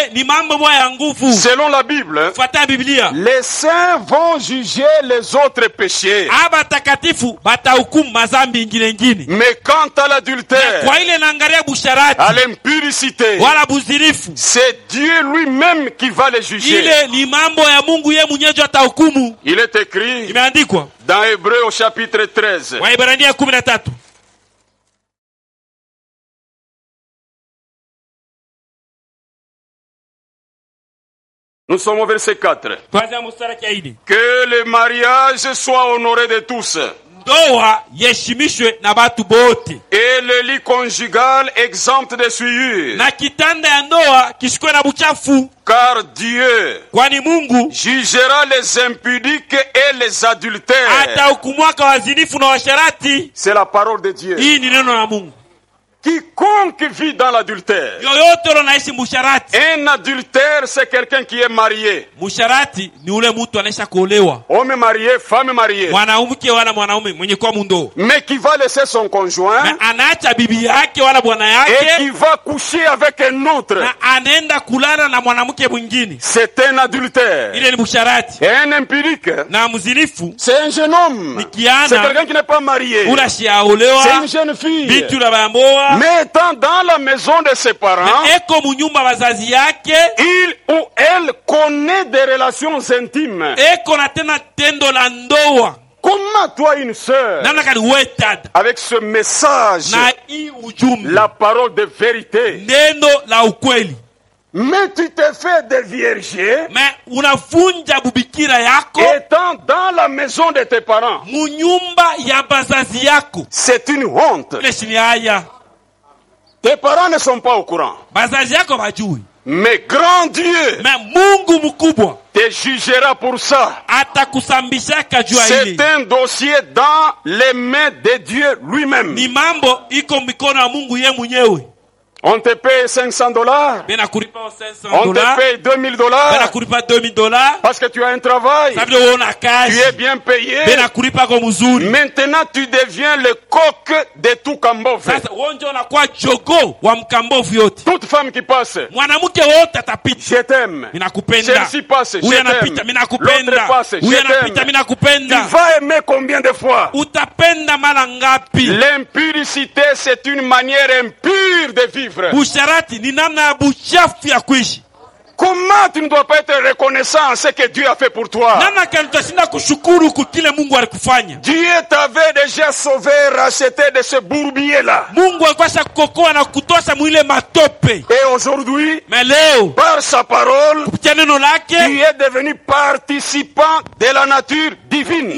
Selon la Bible, les saints vont juger les autres péchés. Mais quant à l'adultère, à l'impudicité, c'est Dieu lui-même qui va les juger. Il est écrit dans Hébreux au chapitre treize. Nous sommes au verset quatre. Que le mariage soit honoré de tous. Et le lit conjugal exempt de souillure. Car Dieu jugera les impudiques et les adultères. C'est la parole de Dieu. Quiconque vit dans l'adultère. Un adultère, c'est quelqu'un qui est marié. Homme marié, femme mariée. Mais qui va laisser son conjoint. Et qui va coucher avec un autre. C'est un adultère. Et un impudique, c'est un jeune homme. C'est quelqu'un qui n'est pas marié. C'est une jeune fille. Mais étant dans la maison de ses parents, il ou elle connaît des relations intimes. Comment toi, une sœur, avec ce message, la parole de vérité, mais tu te fais dévierger, étant dans la maison de tes parents, c'est une honte. Tes parents ne sont pas au courant. Mais grand Dieu te jugera pour ça. C'est un dossier dans les mains de Dieu lui-même. On te paye cinq cents dollars. On te paye deux mille dollars. Parce que tu as un travail. Tu es bien payé. Maintenant, tu deviens le coq de tout Kambove. Toute femme qui passe, je t'aime. Celle-ci passe, je t'aime. L'autre passe, je t'aime. Tu vas aimer combien de fois? L'impudicité, c'est une manière impure de vivre. Comment tu ne dois pas être reconnaissant à ce que Dieu a fait pour toi? Dieu t'avait déjà sauvé, racheté de ce bourbier-là. Et aujourd'hui, par sa parole, tu es devenu participant de la nature divine.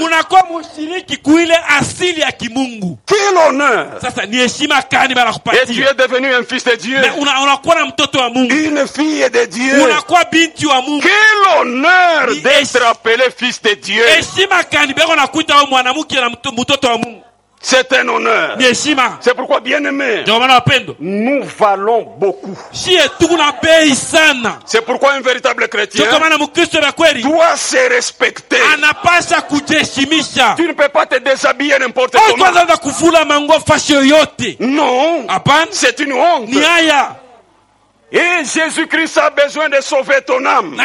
Quel honneur! Et tu es devenu un fils de Dieu. Une fille de Dieu. Quel honneur d'être appelé fils de Dieu. C'est un honneur. C'est pourquoi, bien-aimé, nous valons beaucoup. C'est pourquoi un véritable chrétien doit se respecter. Tu ne peux pas te déshabiller n'importe comment. Non, c'est une honte. Et Jésus-Christ a besoin de sauver ton âme.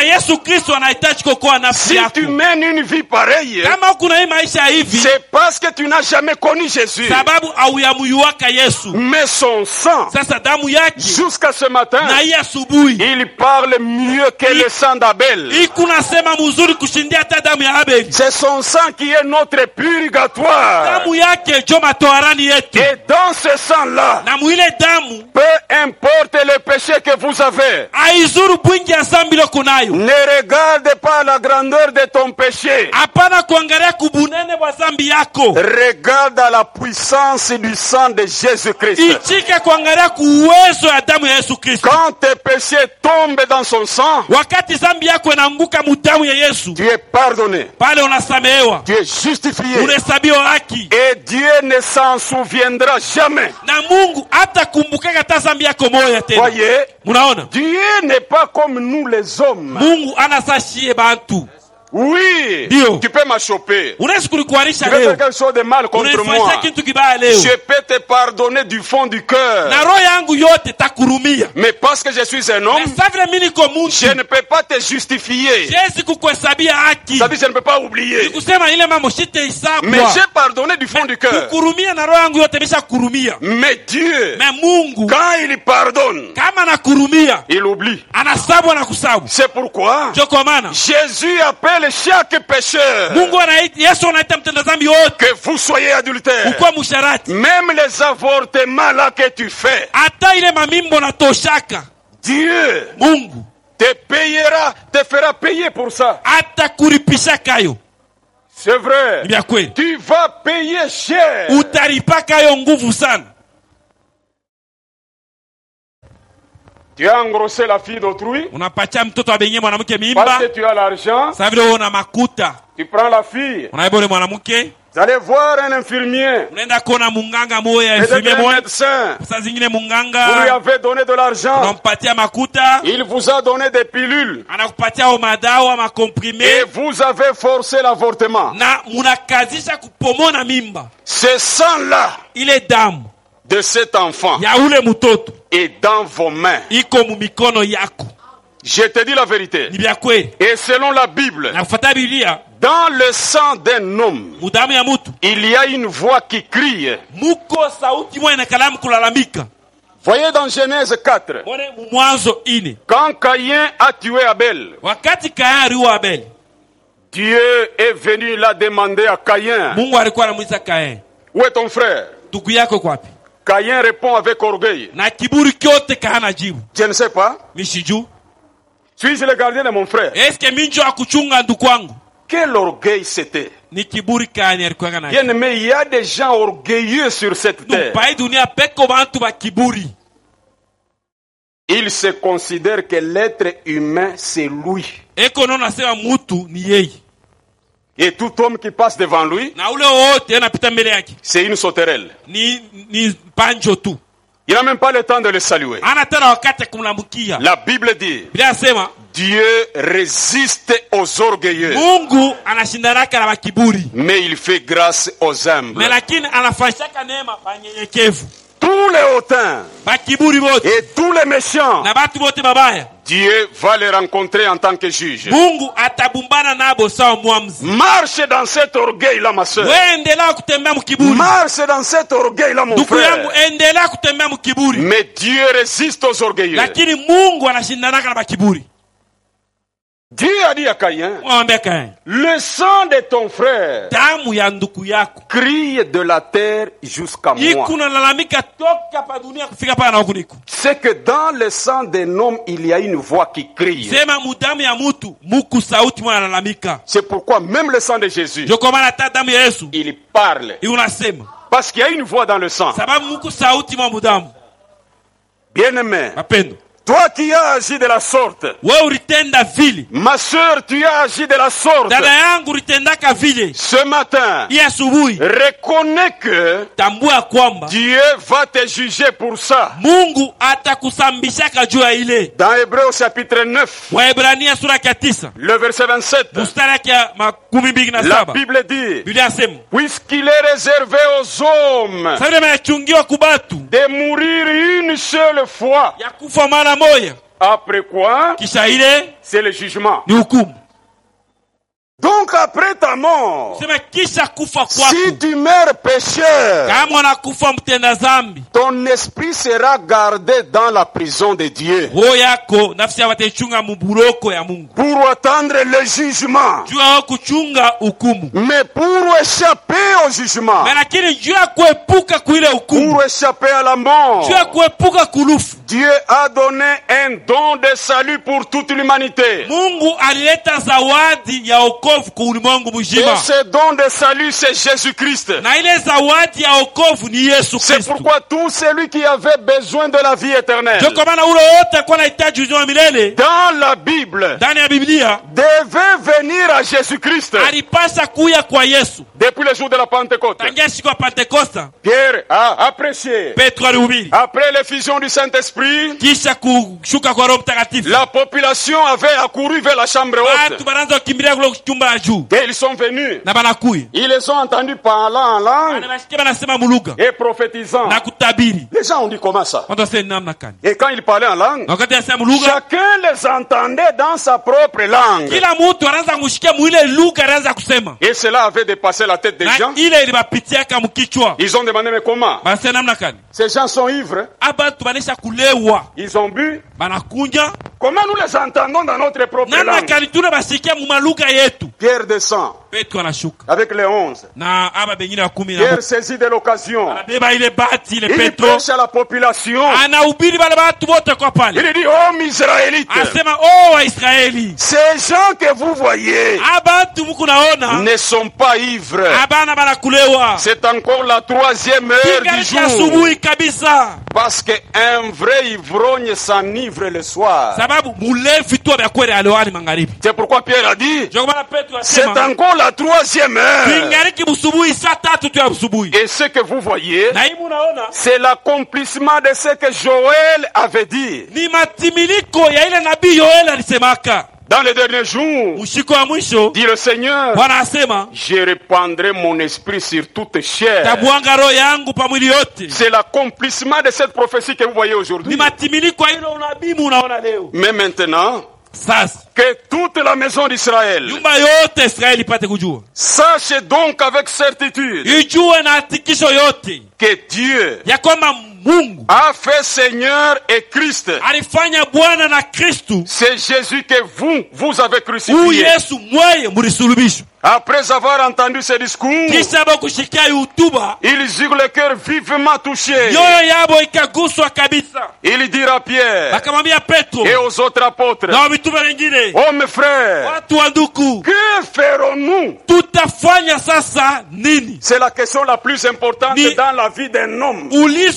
Si tu mènes une vie pareille, c'est parce que tu n'as jamais connu Jésus. Mais son sang, jusqu'à ce matin, il parle mieux que le sang d'Abel. C'est son sang qui est notre purgatoire. Et dans ce sang-là, peu importe le péché que vous avez, ne regarde pas la grandeur de ton péché. Regarde à la puissance du sang de Jésus-Christ. Quand tes péchés tombent dans son sang, tu es pardonné. Tu es justifié. Et Dieu ne s'en souviendra jamais. Voyez, Dieu n'est pas comme nous les hommes. Oui, Dio. Tu peux m'achoper. Tu peux faire quelque chose de mal contre moi. Je peux te pardonner du fond du cœur. Mais parce que je suis un homme, je ne peux pas te justifier. C'est-à-dire, je ne peux pas oublier. Mais j'ai pardonné du fond du cœur. Mais Dieu, quand il pardonne, il oublie. C'est pourquoi Jésus appelle chaque pécheur, que vous soyez adultère, même les avortements là que tu fais, Dieu te payera, te fera payer pour ça. C'est vrai. Tu vas payer cher. Tu as engrossé la fille d'autrui. Parce que tu as l'argent. Tu prends la fille. Vous allez voir un infirmier. Et un médecin. Vous lui avez donné de l'argent. Il vous a donné des pilules. Et vous avez forcé l'avortement. Ce sang-là de cet enfant est dans vos mains. Je te dis la vérité. Et selon la Bible, dans le sang d'un homme, il y a une voix qui crie. Voyez dans Genèse quatre, quand Caïn a tué Abel, Dieu est venu la demander à Caïn, où est ton frère? Caïn répond avec orgueil, je ne sais pas. Suis-je le gardien de mon frère? Quel orgueil c'était. Bien aimé, il y a des gens orgueilleux sur cette terre. Ils se considèrent que l'être humain, c'est lui. Et tout homme qui passe devant lui, c'est une sauterelle. Il n'a même pas le temps de le saluer. La Bible dit, Dieu résiste aux orgueilleux, mais il fait grâce aux humbles. Tous les hautains et tous les méchants, Dieu va les rencontrer en tant que juge. Marche dans cet orgueil-là, ma soeur. Marche dans cet orgueil-là, mon frère. Mais Dieu résiste aux orgueilleux. Dieu a dit à Caïn, le sang de ton frère crie de la terre jusqu'à moi. C'est que dans le sang d'un homme, il y a une voix qui crie. C'est pourquoi même le sang de Jésus, il parle. Parce qu'il y a une voix dans le sang. Bien-aimé, toi qui as agi de la sorte, ma soeur, tu as agi de la sorte. Ce matin, reconnais que Dieu va te juger pour ça. Dans Hébreux au chapitre neuf, le verset vingt-sept, la Bible dit, puisqu'il est réservé aux hommes de mourir une seule fois, après quoi, c'est le jugement. Donc après ta mort, si tu meurs pécheur, ton esprit sera gardé dans la prison de Dieu pour attendre le jugement. Mais pour échapper au jugement, pour échapper à la mort, Dieu a donné un don de salut pour toute l'humanité. Et ce don de salut, c'est Jésus-Christ. C'est pourquoi tout celui qui avait besoin de la vie éternelle, dans la Bible, devait venir à Jésus-Christ. Depuis le jour de la Pentecôte, Pierre a apprécié. Après l'effusion du Saint-Esprit, la population avait accouru vers la chambre haute. Et ils sont venus. Ils les ont entendus parlant en langue et prophétisant. Les gens ont dit comment ça? Et quand ils parlaient en langue, chacun les entendait dans sa propre langue. Et cela avait dépassé la tête des gens. Ils ont demandé mais comment? Ces gens sont ivres. Ils ont bu. Comment nous les entendons dans notre propre langue? Pierre descend avec les onze. Pierre saisit de l'occasion. Il prêche à la population. Il dit, oh Israélites, ces gens que vous voyez ne sont pas ivres. C'est encore la troisième heure du jour. Parce qu'un vrai ivrogne s'enivre le soir. C'est pourquoi Pierre a dit, c'est encore la troisième heure. Et ce que vous voyez, c'est l'accomplissement de ce que Joël avait dit. Dans les derniers jours, dit le Seigneur, je répandrai mon esprit sur toute chair. C'est l'accomplissement de cette prophétie que vous voyez aujourd'hui. Mais maintenant, que toute la maison d'Israël sache donc avec certitude que Dieu a fait Seigneur et Christ. C'est Jésus que vous, vous avez crucifié. Après avoir entendu ce discours, ils eurent le cœur vivement touché. Il dira à Pierre et aux autres apôtres, oh mes frères, que ferons-nous? C'est la question la plus importante dans la vie d'un homme. Que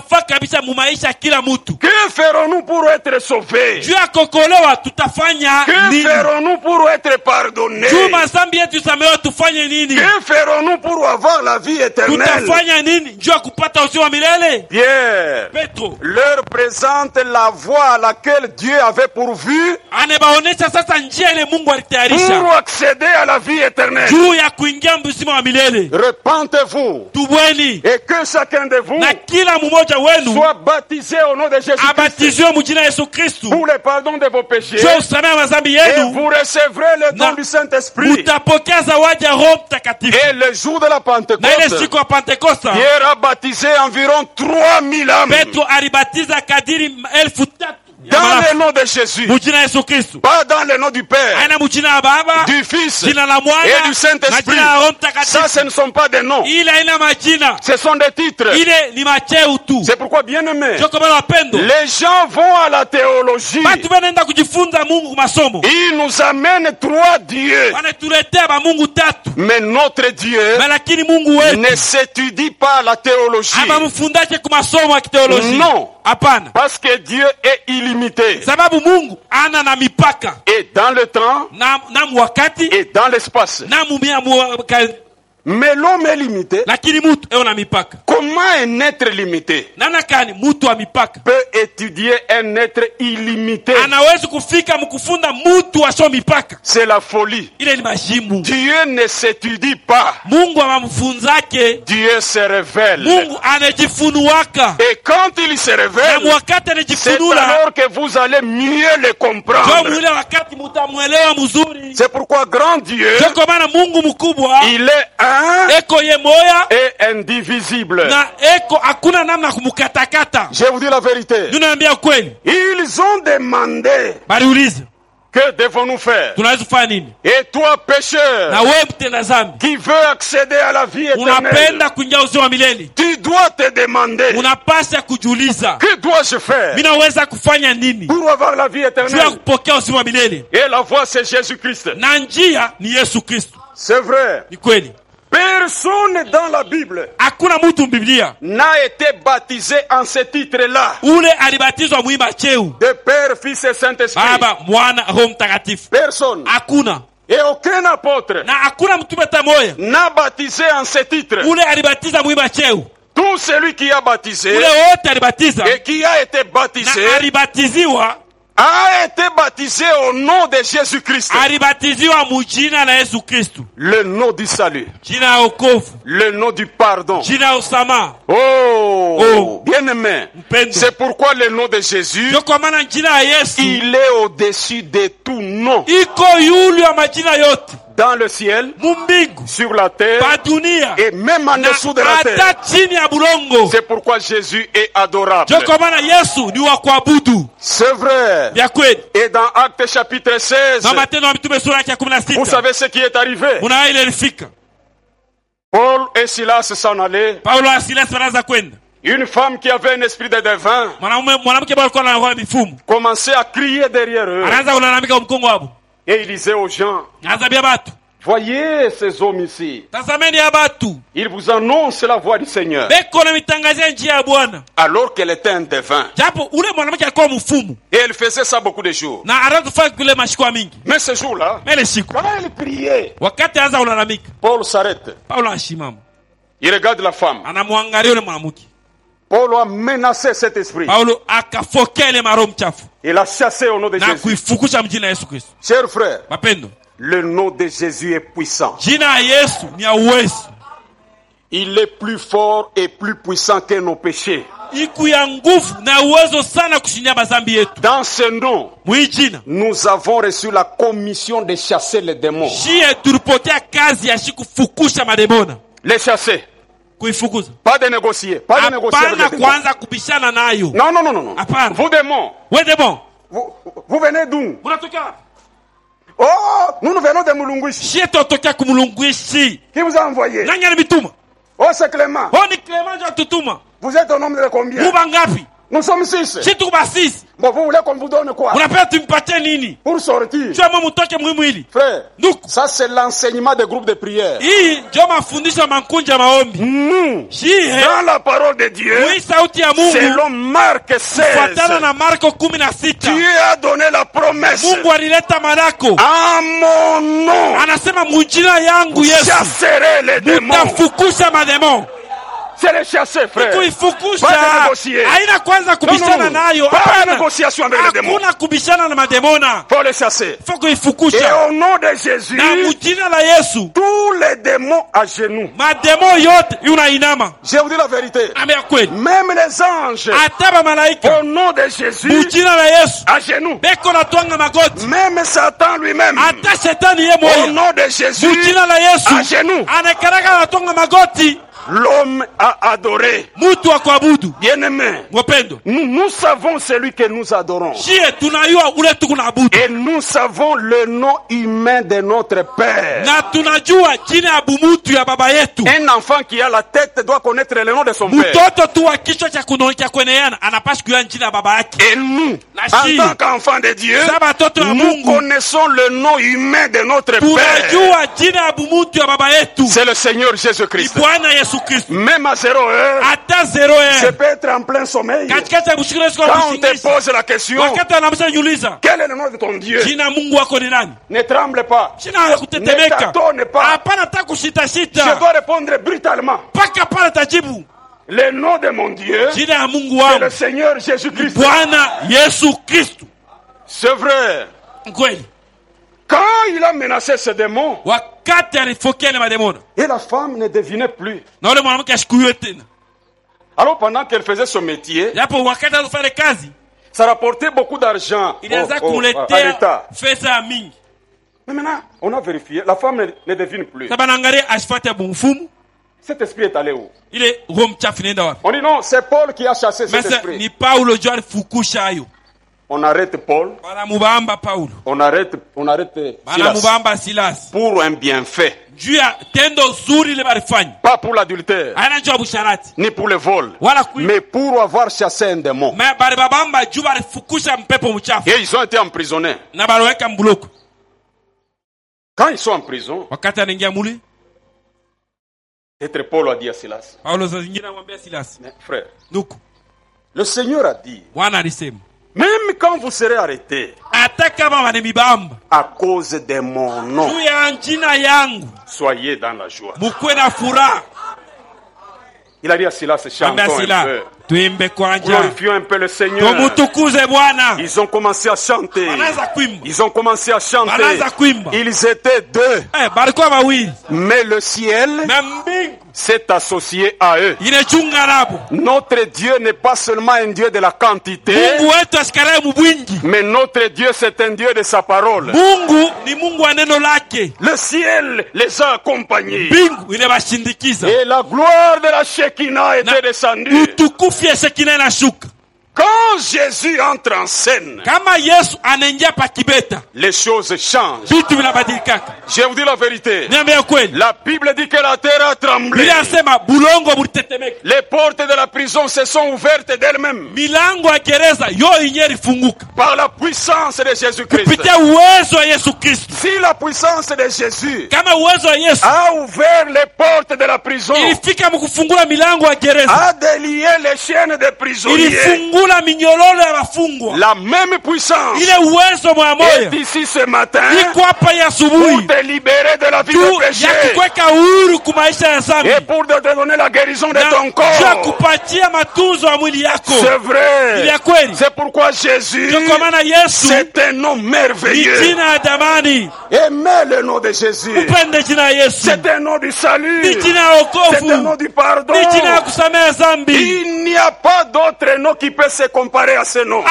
ferons-nous pour être sauvés? Que ferons-nous pour être pardonnés? tusamehewe tufanye nini? Que ferons-nous pour avoir la vie éternelle? Tutafanya nini njoo kupata uzima wa milele? Pierre Petro leur présente la voie à laquelle Dieu avait pourvu anabaonesha sasa njia ile Mungu alitayarisha pour accéder à la vie éternelle. juu ya kuingia uzima wa milele. Repentez-vous Tubweni et que chacun de vous na kila mmoja wenu soit baptisé au nom de Jésus-Christ abatizwe mjina Yesu Kristo pour le pardon de vos péchés, njoo usamehe dhambi et yenu, vous recevrez le don du Saint-Esprit. utapokea zawadi ya Roho Mtakatifu. Et le jour de la Na ile Pentecôte, siku ya Pentekosta Pierre a baptisé environ trois mille âmes Petro alibatiza kadiri elfu tatu dans le nom de Jésus, mjina Yesu Kristo, pas dans le nom du Père, aina mjina ya Baba, du Fils jina la Mwana et du na Saint-Esprit. jina la Roho Ça, Mtakatifu. ce ne sont pas des noms, Ile haina majina, ce sont des titres. ile ni macheo tu. C'est pourquoi, bien aimé, Sio kama wapendo, les gens vont à la théologie. watu wanaenda kujifunza Mungu masomo, Ils nous amènent trois dieux. wanatuletea ba Mungu tatu, Mais notre Dieu lakini Mungu wetu ne s'étudie pas la théologie. ama mfundaje kwa masomo ya teolojia? Non. Hapana, Parce que Dieu est illimité. sababu Mungu ana na mipaka Et dans le temps, na na wakati et dans l'espace. na mumia mu, Mais l'homme est limité. lakini mtu eo na mipaka. Comment un être limité Namna kani mtu wa mipaka peut étudier un être illimité? anaweza kufika mkufunda mtu asio mipaka? C'est la folie. Ile ni majimu. Dieu ne s'étudie pas. Mungu amamfunzake, Dieu se révèle. Mungu anajifunuaka, Et quand il se na révèle, wakati c'est anajifunula alors que vous allez mieux le kwa comprendre. mwile wakati mutamuelewa mzuri. C'est pourquoi grand Dieu, Kwa maana Mungu mkubwa il est un eko ye moya et indivisible. na eko hakuna namna kumkatakata. Je vous dis la vérité. Tunaambia kweli, Ils ont demandé, baliuliza que devons-nous faire? tunaweza kufanya nini? Et toi, pécheur, Na wewe mtenda dhambi qui veux accéder à la vie éternelle, unapenda kuingia uzima wa milele, tu dois te demander, unapaswa kujiuliza, que dois-je faire mimi naweza kufanya nini pour avoir la vie juu ya éternelle? kupokea uzima wa milele? Et la voie, c'est Jésus-Christ. Na njia ni Yesu Kristo. C'est vrai. Ni kweli, Personne dans la Bible hakuna mtu mbiblia n'a été baptisé en ce titre-là, ule alibatizwa mwima cheu de Père, Fils et Saint-Esprit. Baba, Mwana, Roho Mtakatifu. Personne. Hakuna, Et aucun apôtre na hakuna mtume hata moja n'a baptisé en ce titre. ule alibatiza mwima cheu. Tout celui qui a baptisé Ule wote alibatiza et qui a été baptisé na alibatiziwa, a été baptisé au nom de Jésus-Christ. alibatiziwa mujina la Yesu Kristo, Le nom du salut. jina ya wokovu, Le nom du pardon. jina ya usamaha. Oh, Oh. bien-aimé. Mpendwa, C'est pourquoi le nom de Jésus, ndio kwa maana jina ya Yesu il est au-dessus de tout nom. iko yulu ya majina yote, Dans le ciel, mumbingu, sur la terre pa dunia et même en na dessous de la hata terre. chini ya bulongo. C'est pourquoi Jésus est adorable. Ndio kwa maana Yesu ni wa kuabudu C'est vrai. vya kweli. Et dans Actes chapitre seize, Na Matendo ya Mitume sura ya kumi na vous sita savez ce qui est arrivé. muna ile ilifika, Paul et Silas s'en allaient. Paulo na Silas wanaanza kwenda, Une femme qui avait un esprit de devin mwanamume mwanamke ambaye alikuwa na roho ya mifumo commençait à crier derrière eux. anaanza kulalamika kwa mkongo wabo, Et il disait aux gens, anaanza bia batu, voyez ces hommes ici. tazameni ya batu Ils vous annoncent la voix du Seigneur. beko na mitangazia njia ya Bwana. Alors qu'elle était un devin. Japo ule mwanamke alikuwa mfumo Et elle faisait ça beaucoup de jours. na anatufanya kule mashiko mingi, Mais ce jour-là, mele siku quand elle priait, wakati anaanza kulalamika, Paul s'arrête. Paulo ashimama, Il regarde la femme. anamwangalia ule mwanamke. Paul a menacé cet esprit. Paulo akafokea ile maroho mchafu Il l'a chassé au nom de na Jésus. kuifukusha mjina Yesu Kristo. Chers frères, Mapendo, le nom de Jésus est puissant. jina ya Yesu ni ya uwezo, Il est plus fort et plus puissant que nos péchés. iku ya nguvu na uwezo sana kushindia mazambi yetu. Dans ce nom, Mwi jina nous avons reçu la commission de chasser les démons. shie tulipokea kazi ya shi kufukusha mademona, Les chasser. kuifukuza, Pas de négocier. Pas de négocier avec hapana les démons. kwanza kubishana nayo. Non, non, non, non. non. Hapana. Vous démons, We demon, vous, vous venez d'où? unatokea wapi? Oh, nous nous venons de Mulunguishi. Shie tutokea kumulungwishi. Qui vous a envoyé? Nani alibituma? Oh, c'est Clément. Ho ni Clement ndio tutuma. Vous êtes au nombre de combien? Muba ngapi? Nous sommes six. Si tuko ba six. Bon, vous voulez qu'on vous donne quoi? Unapenda tumpatie nini? Pour sortir. Chama mtoke mwimwili. Frère. Nuku. Ça c'est l'enseignement des groupes de prière. Hii ndio mafundisho makunja maombi. Nous. Shie. Dans la parole de Dieu. Oui, sauti ya Mungu. Selon Marc seize. Kufuatana na Marko kumi na sita. Dieu a donné la promesse. Mungu alileta marako. En mon nom. Anasema mujina yangu Yesu. Chasserez les démons. Mutafukusha mademon. C'est les chasser, frère. Kuifukusha. Pas de négocier. Haina kwanza kubishana nayo. Pas de négociation avec les démons. Hakuna kubishana na mademona. Faut les chasser. Faut kuifukusha. Et au nom de Jésus. Na mujina la Yesu. Tous les démons à genoux. Mademon yote yunainama. Je vous dis la vérité. Amea kweli. Même les anges. Ataba malaika. Au nom de Jésus. Mujina la Yesu. À genoux. Beko na twanga magoti. Même Satan lui-même. Ata shetani ye moya. Au nom de Jésus. Mujina la Yesu. À genoux. Anakaraka na twanga magoti. L'homme a adoré. Mutu wa kuabudu. Bien-aimé. Wapendo. Nous, nous savons celui que nous adorons. Shie tunayua ule tukunaabudu. Et nous savons le nom humain de notre Père. Na tunajua jina ya bumutu ya baba yetu. Un enfant qui a la tête doit connaître le nom de son Père. Mtoto tu wa kichwa cha kunokia kueneana anapaswa kujua jina ya baba yake. Et nous, en tant qu'enfants de Dieu, nous connaissons le nom humain de notre Père. Tunajua jina ya bumutu ya baba yetu. C'est le Seigneur Jésus-Christ. Bwana Yesu. Même à zéro heure, Ata zero heure. Je peux être en plein sommeil. Quand on te pose la question, quel est le nom de ton Dieu? Ne tremble pas. Ne t'attends pas. Je dois répondre brutalement. Le nom de mon Dieu, c'est le Seigneur Jésus-Christ. C'est vrai. Quand il a menacé ce démon, et la femme ne devinait plus. Alors pendant qu'elle faisait son métier, ça rapportait beaucoup d'argent au, au, à l'État. Mais maintenant, on a vérifié, la femme ne, ne devine plus. Cet esprit est allé où? On dit non, c'est Paul qui a chassé cet esprit. On arrête Paul. On arrête, on arrête Silas. Pour un bienfait. Pas pour l'adultère. Ni pour le vol. Mais pour avoir chassé un démon. Et ils ont été emprisonnés. Quand ils sont en prison, peut-être Paul a dit à Silas. Mais frère, le Seigneur a dit. Même quand vous serez arrêtés à cause de mon nom, soyez dans la joie. Il a dit à Silas, chantons un peu. Glorifions un peu le Seigneur. Ils ont commencé à chanter. Ils ont commencé à chanter. Ils étaient deux. Mais le ciel s'est associé à eux. Notre Dieu n'est pas seulement un Dieu de la quantité, mais notre Dieu c'est un Dieu de sa parole. Le ciel les a accompagnés. Et la gloire de la Shekinah était descendue. Quand Jésus entre en scène, les choses changent. Je vous dis la vérité. La Bible dit que la terre a tremblé. Les portes de la prison se sont ouvertes d'elles-mêmes. Par la puissance de Jésus-Christ. Si la puissance de Jésus a ouvert les portes de la prison, a délié les chaînes des prisonniers, la même puissance est ici ce matin pour te libérer de la vie de péché et pour te donner la guérison de ton corps. C'est vrai. C'est pourquoi Jésus, c'est un nom merveilleux. Aimez le nom de Jésus. C'est un nom du salut. C'est un nom du pardon. Il n'y a pas d'autre nom qui peut se comparer à ce nom.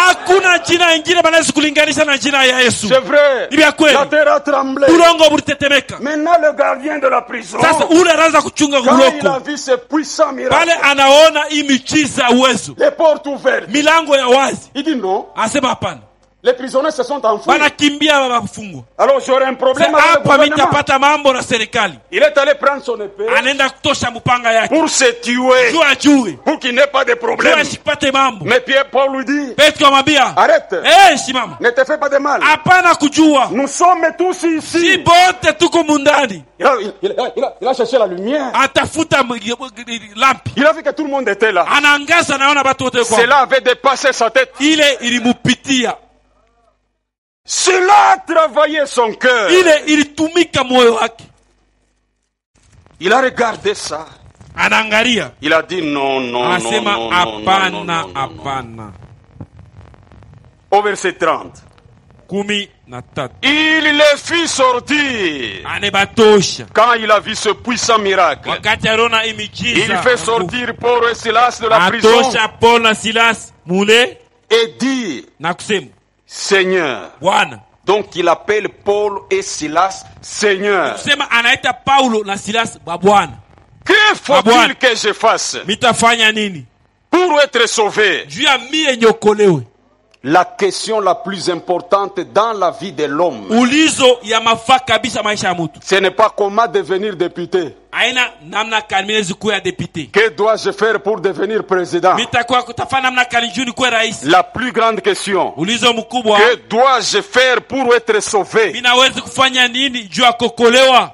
C'est vrai. La terre a tremblé. Maintenant le gardien de la prison, quand il a vu ce puissant miracle, les portes ouvertes, il dit non, Les prisonniers se sont enfuis. Wanakimbia wafungwa. Alors j'aurais un problème avec le gouvernement. gouvernement. Mambo na serikali. Il est allé prendre son épée. Anaenda kutosha mpanga yake. Pour se tuer. Jua jue. Pour qu'il n'ait pas de problème. Jua sipate mambo. Mais Pierre Paul lui dit. Petro amwambia. Arrête. Eh, simama. Ne te fais pas de mal. Hapana kujua. Nous sommes tous ici. Si bote tuko mundani. Il a, il, il, il, a, il a cherché la lumière. Atafuta lampi. Il a vu que tout le monde était là. Anaangaza naona watu wote kwa. Cela avait dépassé sa tête. Ile ilimupitia. Cela a travaillé son cœur. Ile ilitumika moyo wake. Il a regardé ça. Anaangalia. Il a dit non, non, Anasema non, non, hapana, non, non, non, hapana. Au verset trente. Kumi na tatu. Il les fit sortir. Anebatosha. Quand il a vu ce puissant miracle. Wakati aliona imiujiza. Il fait sortir Paul et Silas de la prison. Atosha Paul na Silas mule. Et dit. Na kusema. Seigneur. Bwana. Donc il appelle Paul et Silas Seigneur. Kusema anaita Paulo na Silas Bwana. Que faut-il que je fasse? Mitafanya nini? Pour être sauvé. Juu ya mie nyokolewe. La question la plus importante dans la vie de l'homme. Ulizo ya mafaa kabisa maisha ya mtu. Ce n'est pas comment devenir député. Aina namna kanimezi kuwa député. Que dois-je faire pour devenir président? Mitakuwa kutafanya namna kanijuni kuwa rais. La plus grande question. Ulizo mkubwa. Que dois-je faire pour être sauvé? Minaweza kufanya nini juu ya kokolewa?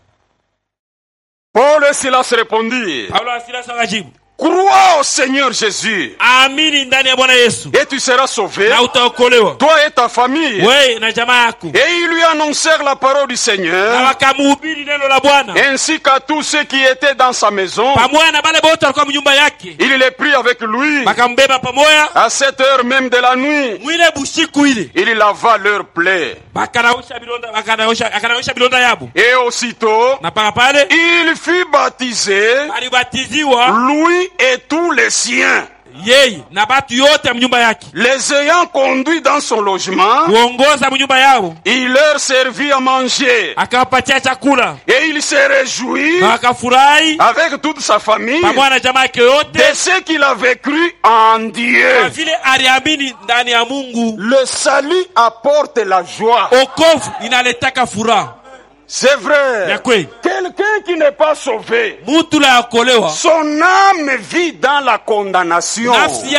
Paul et Silas répondirent. Paulo na Silas wakajibu. Crois au Seigneur Jésus. Amini ndani ya Bwana Yesu. Et tu seras sauvé. Na utaokolewa. Toi et ta famille. Wewe na jamaa yako. Et ils lui annoncèrent la parole du Seigneur. Na wakamhubiri neno la Bwana. Ainsi qu'à tous ceux qui étaient dans sa maison. Pamoja na wale wote walikuwa mnyumba yake. Il les prit avec lui. Wakambeba pamoja. À cette heure même de la nuit. Mwile bushiku ile. Il lava leurs plaies. Bakanaosha bilonda, bakanaosha, akanaosha bilonda yabo. Et aussitôt. Na paka pale. Il fut baptisé. Alibatiziwa. Lui et tous les siens. Yeye na batu yote mnyumba yake. Les ayant conduits dans son logement. Kuongoza mnyumba yao. Il leur servit à manger. Akawapatia chakula. Et il se réjouit. Na akafurahi. Avec toute sa famille. Pamoja na jamaa yake yote. De ce qu'il avait cru en Dieu. Kwa vile aliamini ndani ya Mungu. Le salut apporte la joie. Okovu inaletaka furaha. C'est vrai. Quelqu'un qui n'est pas sauvé, son âme vit dans la condamnation.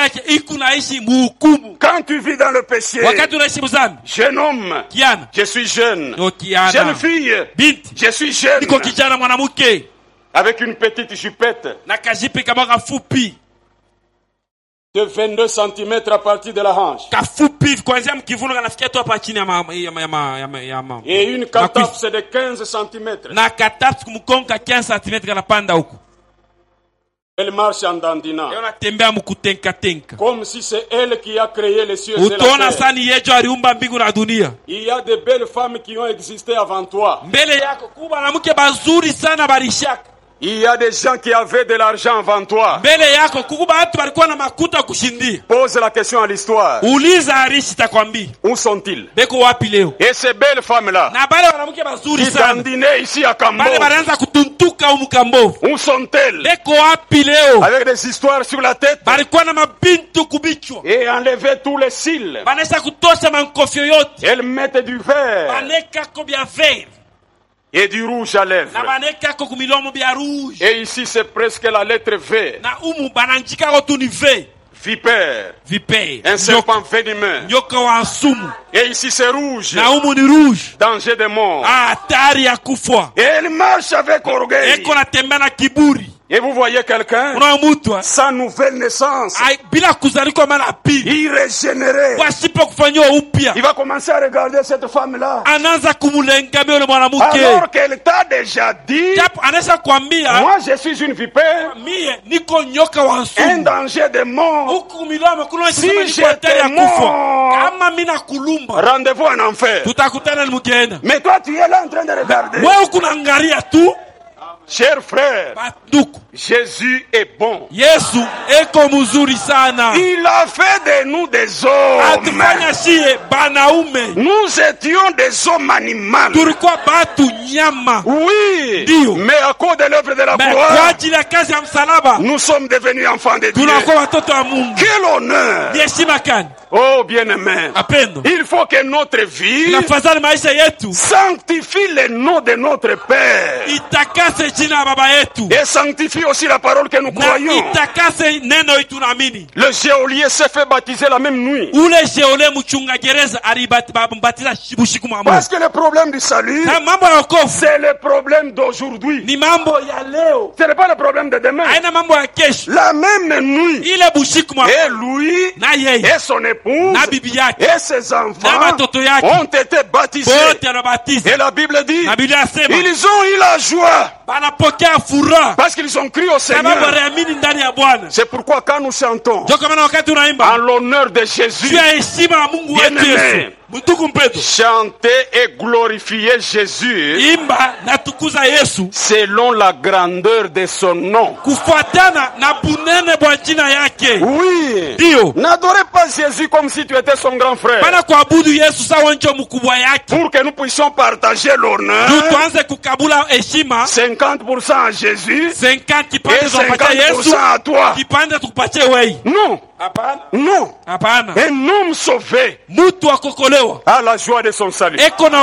Quand tu vis dans le péché, jeune homme, je suis jeune. Jeune fille, je suis jeune. Avec une petite jupette de vingt-deux centimètres à partir de la hanche. Et une catapse de quinze centimètres. Elle marche en dandinant. Comme si c'est elle qui a créé les cieux et la terre. Il y a de belles femmes qui ont existé avant toi. Il y a des gens qui avaient de l'argent avant toi. Pose la question à l'histoire. Où sont-ils? Et ces belles femmes-là qui dandinaient ici à Kambo, où sont-elles? Avec des histoires sur la tête et enlever tous les cils. Elles mettent du verre et du rouge à lèvres. Et ici c'est presque la lettre V. Vipère. Un serpent venimeux. Et ici c'est rouge. Danger de mort. Et elle marche avec orgueil. Et vous voyez quelqu'un, sa nouvelle naissance, il est régénéré. Il va commencer à regarder cette femme-là. Alors qu'elle t'a déjà dit, moi je suis une vipère, un danger de mort. Si j'étais mort, rendez-vous en enfer. Mais toi tu es là en train de regarder. Chers frères, Jésus est bon. Il a fait de nous des hommes. Nous étions des hommes animaux. Oui, mais à cause de l'œuvre de la croix, nous sommes devenus enfants de Dieu. Quel honneur! Oh bien-aimé, il faut que notre vie sanctifie le nom de notre Père et sanctifie aussi la parole que nous croyons. Le geôlier s'est fait baptiser la même nuit. Parce que le problème du salut, c'est le problème d'aujourd'hui. Ce n'est pas le problème de demain. La même nuit. Et lui et son épouse et ses enfants ont été baptisés. Et la Bible dit, ils ont eu la joie parce qu'ils ont cru au Seigneur. C'est pourquoi quand nous chantons en l'honneur de Jésus, bien-aimé, chanter et glorifier Jésus selon la grandeur de son nom. Oui. N'adorez pas Jésus comme si tu étais son grand frère. Pour que nous puissions partager l'honneur. cinquante pour cent à Jésus et cinquante pour cent à toi. Non. Non. Un homme sauvé a la joie de son salut.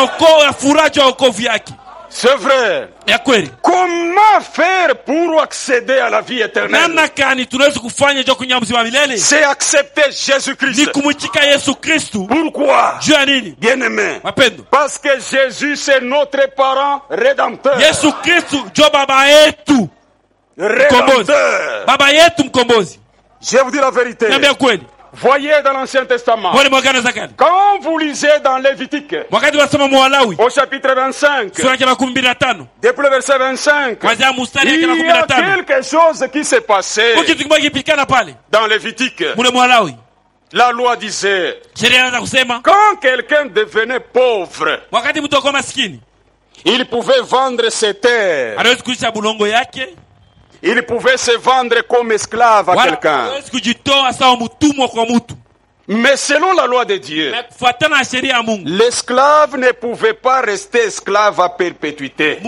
C'est vrai. Comment faire pour accéder à la vie éternelle? C'est accepter Jésus-Christ. Pourquoi? Bien-aimé, parce que Jésus c'est notre parent rédempteur. Rédempteur. Je vais vous dire la vérité. Voyez dans l'Ancien Testament, quand vous lisez dans Lévitique, au chapitre vingt-cinq, depuis le verset vingt-cinq, il y a quelque chose qui s'est passé dans Lévitique. La loi disait, quand quelqu'un devenait pauvre, il pouvait vendre ses terres. Il pouvait se vendre comme esclave à quelqu'un. Mais selon la loi de Dieu, l'esclave ne pouvait pas rester esclave à perpétuité.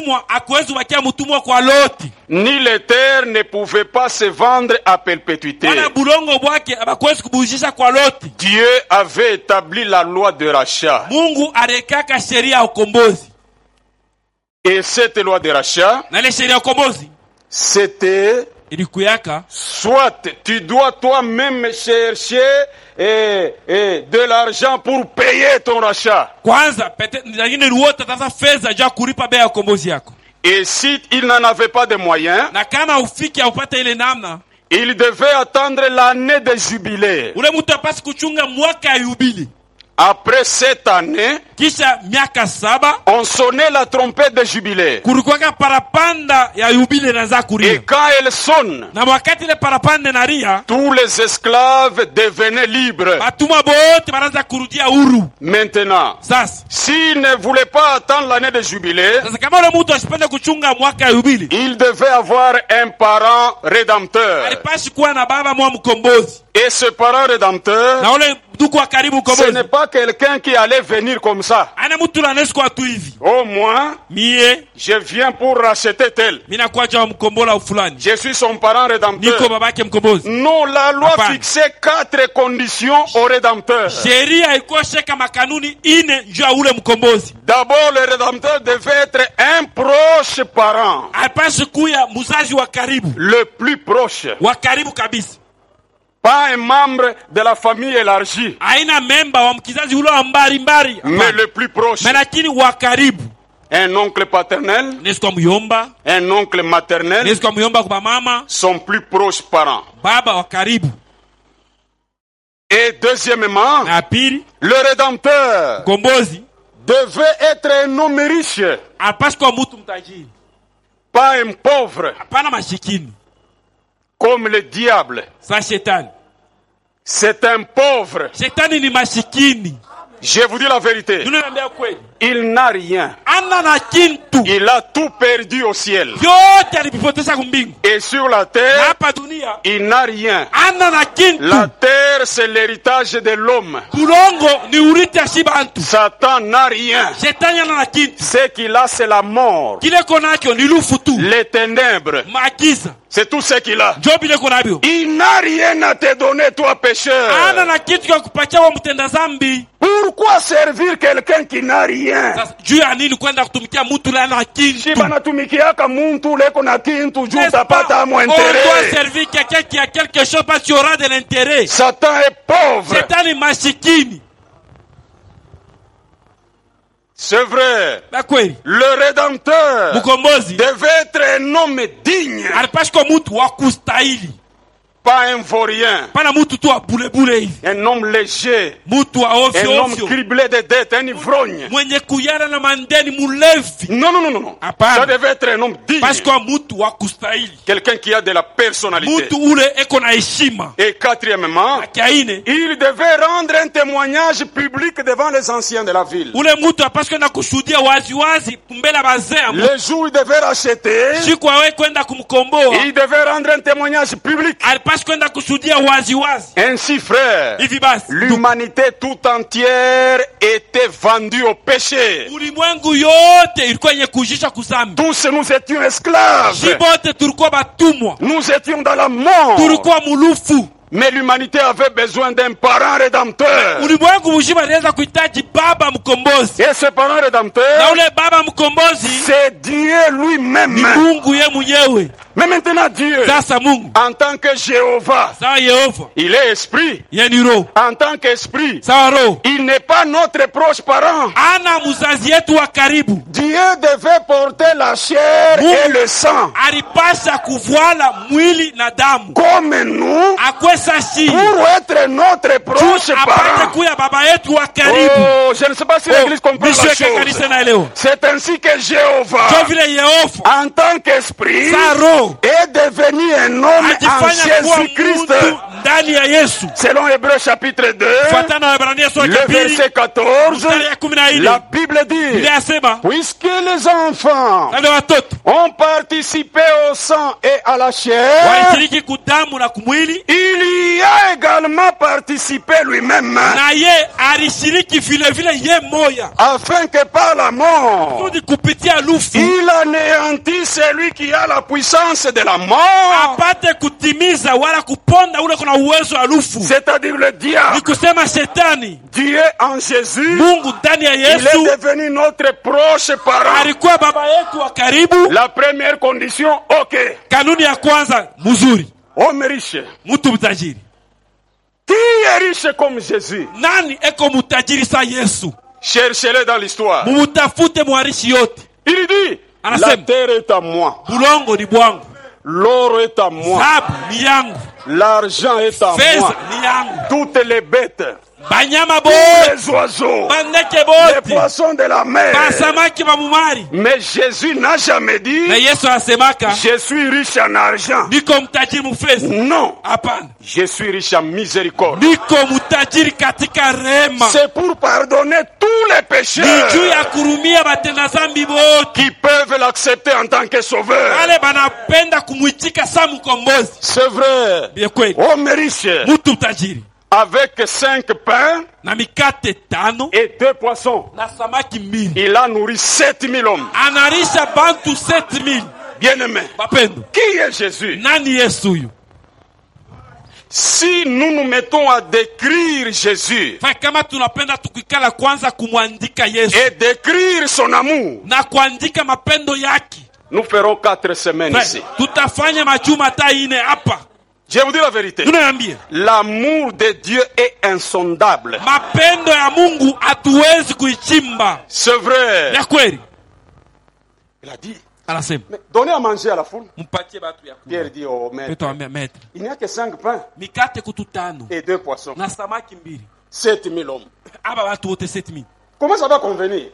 Ni les terres ne pouvaient pas se vendre à perpétuité. Dieu avait établi la loi de rachat. Et cette loi de rachat, c'était soit tu dois toi-même chercher et, et de l'argent pour payer ton rachat. Et si il n'en avait pas de moyens, il devait attendre l'année de jubilé. Après cette année, on sonnait la trompette de jubilé. Et quand elle sonne, tous les esclaves devenaient libres. Maintenant, s'ils ne voulaient pas attendre l'année de jubilé, il devait avoir un parent rédempteur. Et ce parent rédempteur, ce n'est pas quelqu'un qui allait venir comme ça. Au moins, je viens pour racheter tel. Je suis son parent rédempteur. Non, la loi fixait quatre conditions au rédempteur. D'abord, le rédempteur devait être un proche parent. Le plus proche. Pas un membre de la famille élargie, mais le plus proche. Un oncle paternel, un oncle maternel, son plus proche parent. Et deuxièmement, le rédempteur devait être un homme riche, pas un pauvre, comme le diable. C'est un pauvre. Je vous dis la vérité. Il n'a rien. Il a tout perdu au ciel. Et sur la terre, il n'a rien. La terre, c'est l'héritage de l'homme. Satan n'a rien. Ce qu'il a, c'est la mort. Les ténèbres. C'est tout ce qu'il a. Il n'a rien à te donner, toi pécheur. Pourquoi servir quelqu'un qui n'a rien? Si banatumikiaka muntu leko na kintu juu utapata mo intérêt. On doit servir quelqu'un qui a quelque chose parce qu'il y aura de l'intérêt. Satan est pauvre. Satan est masikini. C'est vrai. Le Rédempteur devait être un homme digne. Pas un vaurien. Un homme léger. Un homme criblé de dettes, un ivrogne. Non, non, non, non. Ça devait être un homme digne. Quelqu'un qui a de la personnalité. Et quatrièmement, il devait rendre un témoignage public devant les anciens de la ville. Le jour où il devait racheter, il devait rendre un témoignage public. Ainsi, frère, l'humanité tout entière était vendue au péché. Tous nous étions esclaves. Nous étions dans la mort. Mais l'humanité avait besoin d'un parent rédempteur. Et ce parent rédempteur, c'est Dieu lui-même. Mais maintenant Dieu, en tant que Jéhovah, il est esprit. En tant qu'esprit, il n'est pas notre proche parent. Dieu devait porter la chair et le sang. Comme nous, pour être notre proche parent. Oh, je ne sais pas si l'église comprend la chose. C'est ainsi que Jéhovah, en tant qu'esprit, est devenu un homme en Jésus-Christ. Selon Hébreux chapitre deux, le verset quatorze, la Bible dit, puisque les enfants ont participé au sang et à la chair, il y a également participé lui-même, afin que par la mort, il anéantit celui qui a la puissance de la mort, c'est-à-dire le diable. Dieu en Jésus, il est devenu notre proche parent. La première condition, ok. Homme riche. Qui est riche comme Jésus? Cherchez-le dans l'histoire. Il dit, la terre est à moi. L'or est à moi. L'argent est à moi. Toutes les bêtes, tous les oiseaux, les poissons de la mer. Mais Jésus n'a jamais dit, je suis riche en argent. Non. Je suis riche en miséricorde. C'est pour pardonner tous les pécheurs qui peuvent l'accepter en tant que sauveur. C'est vrai. Homme riche, avec cinq pains et deux poissons, il a nourri sept mille hommes. Bien aimé, qui est Jésus? Si nous nous mettons à décrire Jésus et décrire son amour, nous ferons quatre semaines ici. Je vous dis la vérité. L'amour de Dieu est insondable. C'est vrai. Il a dit, mais donnez à manger à la foule. Pierre dit au maître, il n'y a que cinq pains et deux poissons. Sept mille hommes. Comment ça va convenir?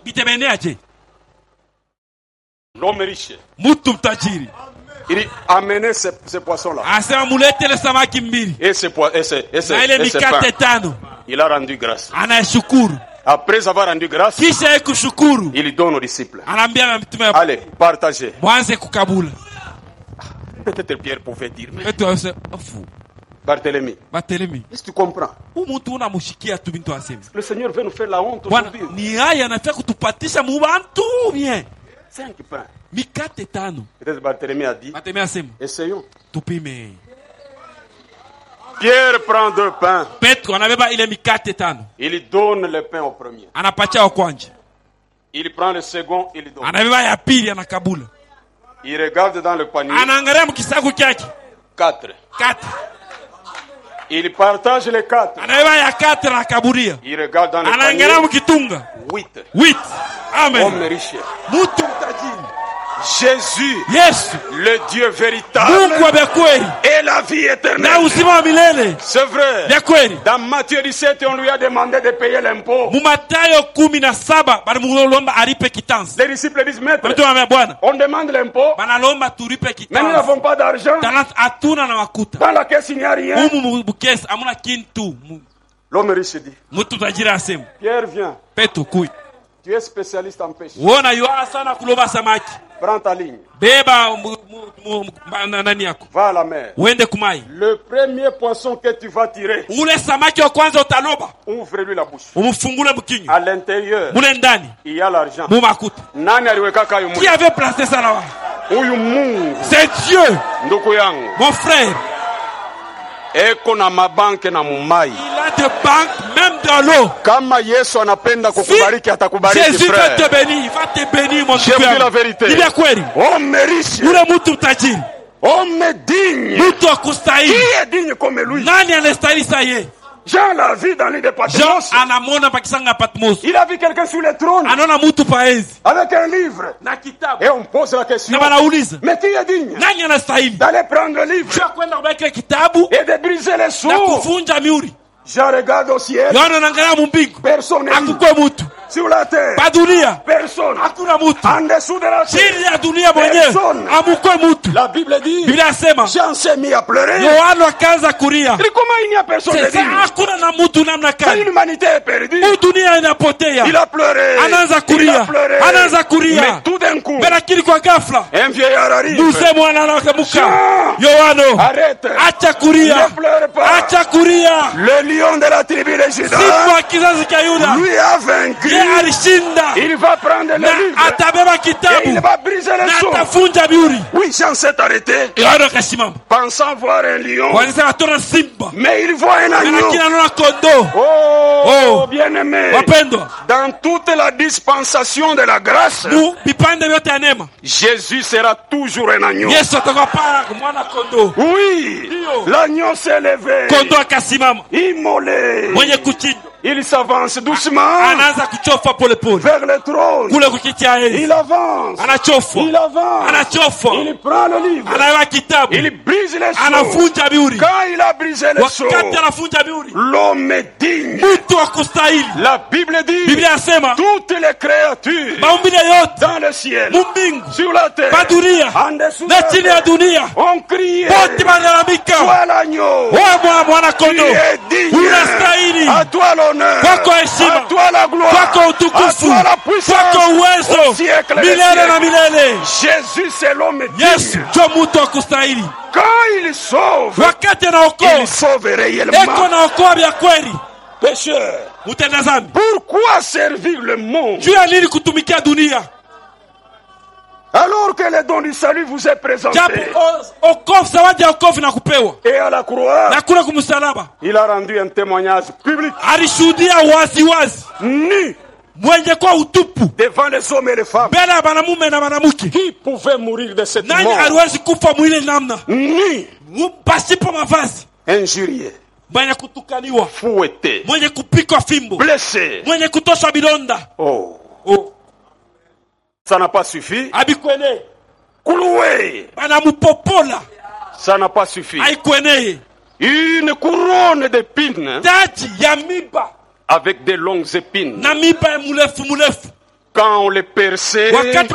L'homme riche, il dit, amenez ces, ces poissons-là. Et ces poissons, et ces, et ces, et ces pains. Il a rendu grâce. Après avoir rendu grâce, il donne aux disciples. Allez, partagez. Peut-être Pierre pouvait dire, mais Barthélemy, est-ce que tu comprends? Le Seigneur veut nous faire la honte aujourd'hui. Cinq pains Mikate tano. Peut-être Barthélemy a dit. Barthélemy asema. Essayons. Tupime. Pierre prend deux pains. Petro anabeba ile mikate tano. Il donne le pain au premier. Anapatia wa kwanza. Il prend le second, il donne. Anabeba ya pili anakabula. Il regarde dans le panier. Anaangalia mkisaku kyake. Quatre. Quatre. Il partage les quatre. Anabeba ya quatre anakaburia. Il regarde dans le panier. Anaangalia mkitunga. Huit. Huit. Amen. Homme riche. Mutu tajiri. Jésus, Yesu, le Dieu véritable, et la vie éternelle. C'est vrai. Dans Matthieu dix-sept, on lui a demandé de payer l'impôt. Les disciples disent, maître, on demande l'impôt, mais nous n'avons pas d'argent. Dans la caisse, il n'y a rien. L'homme riche dit, Pierre, viens. Tu es spécialiste en pêche. Prends ta ligne. Va à la mer. Le premier poisson que tu vas tirer, ouvre-lui la bouche. À l'intérieur, il y a l'argent. Qui avait placé ça là? C'est Dieu. Mon frère. Il a des banques même dans l'eau. Si Jésus va te bénir, il va te bénir mon frère. Je vous dis la vérité. Homme riche. Homme digne. Qui est digne comme lui? Jean l'a vu dans l'île de Patmos. Il a vu quelqu'un sur le trône avec un livre. Et on pose la question, mais qui est digne d'aller prendre le livre et de briser les sceaux? Je regarde au ciel. Personne n'est sur la terre. Personne. En dessous de la terre. Personne. La Bible dit, Jean s'est mis à pleurer. Et comment il n'y a personne de digne? Quand l'humanité est perdue, il a pleuré. Il a pleuré. Mais tout d'un coup, un vieillard arrive. Jean, arrête. Ne pleure pas. Le lion de la tribu de Juda lui a vaincu. Il va prendre le livre et il va briser les sceaux. Oui, Jean s'est arrêté pensant voir un lion, mais il voit un agneau. Oh, bien-aimé, dans toute la dispensation de la grâce, Jésus sera toujours un agneau. Oui, l'agneau s'est levé, immolé. Il s'avance doucement vers le trône. Il avance. Il avance. Il prend le livre. Il brise les sceaux. Quand il a brisé les sceaux, l'homme est digne. La Bible dit, toutes les créatures dans le ciel, sur la terre, en dessous de la terre, ont crié, sois l'agneau. Tu es digne. À toi l'honneur. À toi la gloire. À toi la puissance. Au siècle des siècles. Jésus c'est l'homme digne. Quand il sauve, il sauve réellement. Pécheur, pourquoi servir le monde alors que le don du salut vous est présenté? Et à la croix, il a rendu un témoignage public, nu, devant les hommes et les femmes. Qui pouvait mourir de cette mort? Nu, injurié, fouetté, blessé. Oh. Oh. Ça n'a pas suffi. Cloué. Ça n'a pas suffi. Une couronne d'épines avec des longues épines. Quand on les perçait,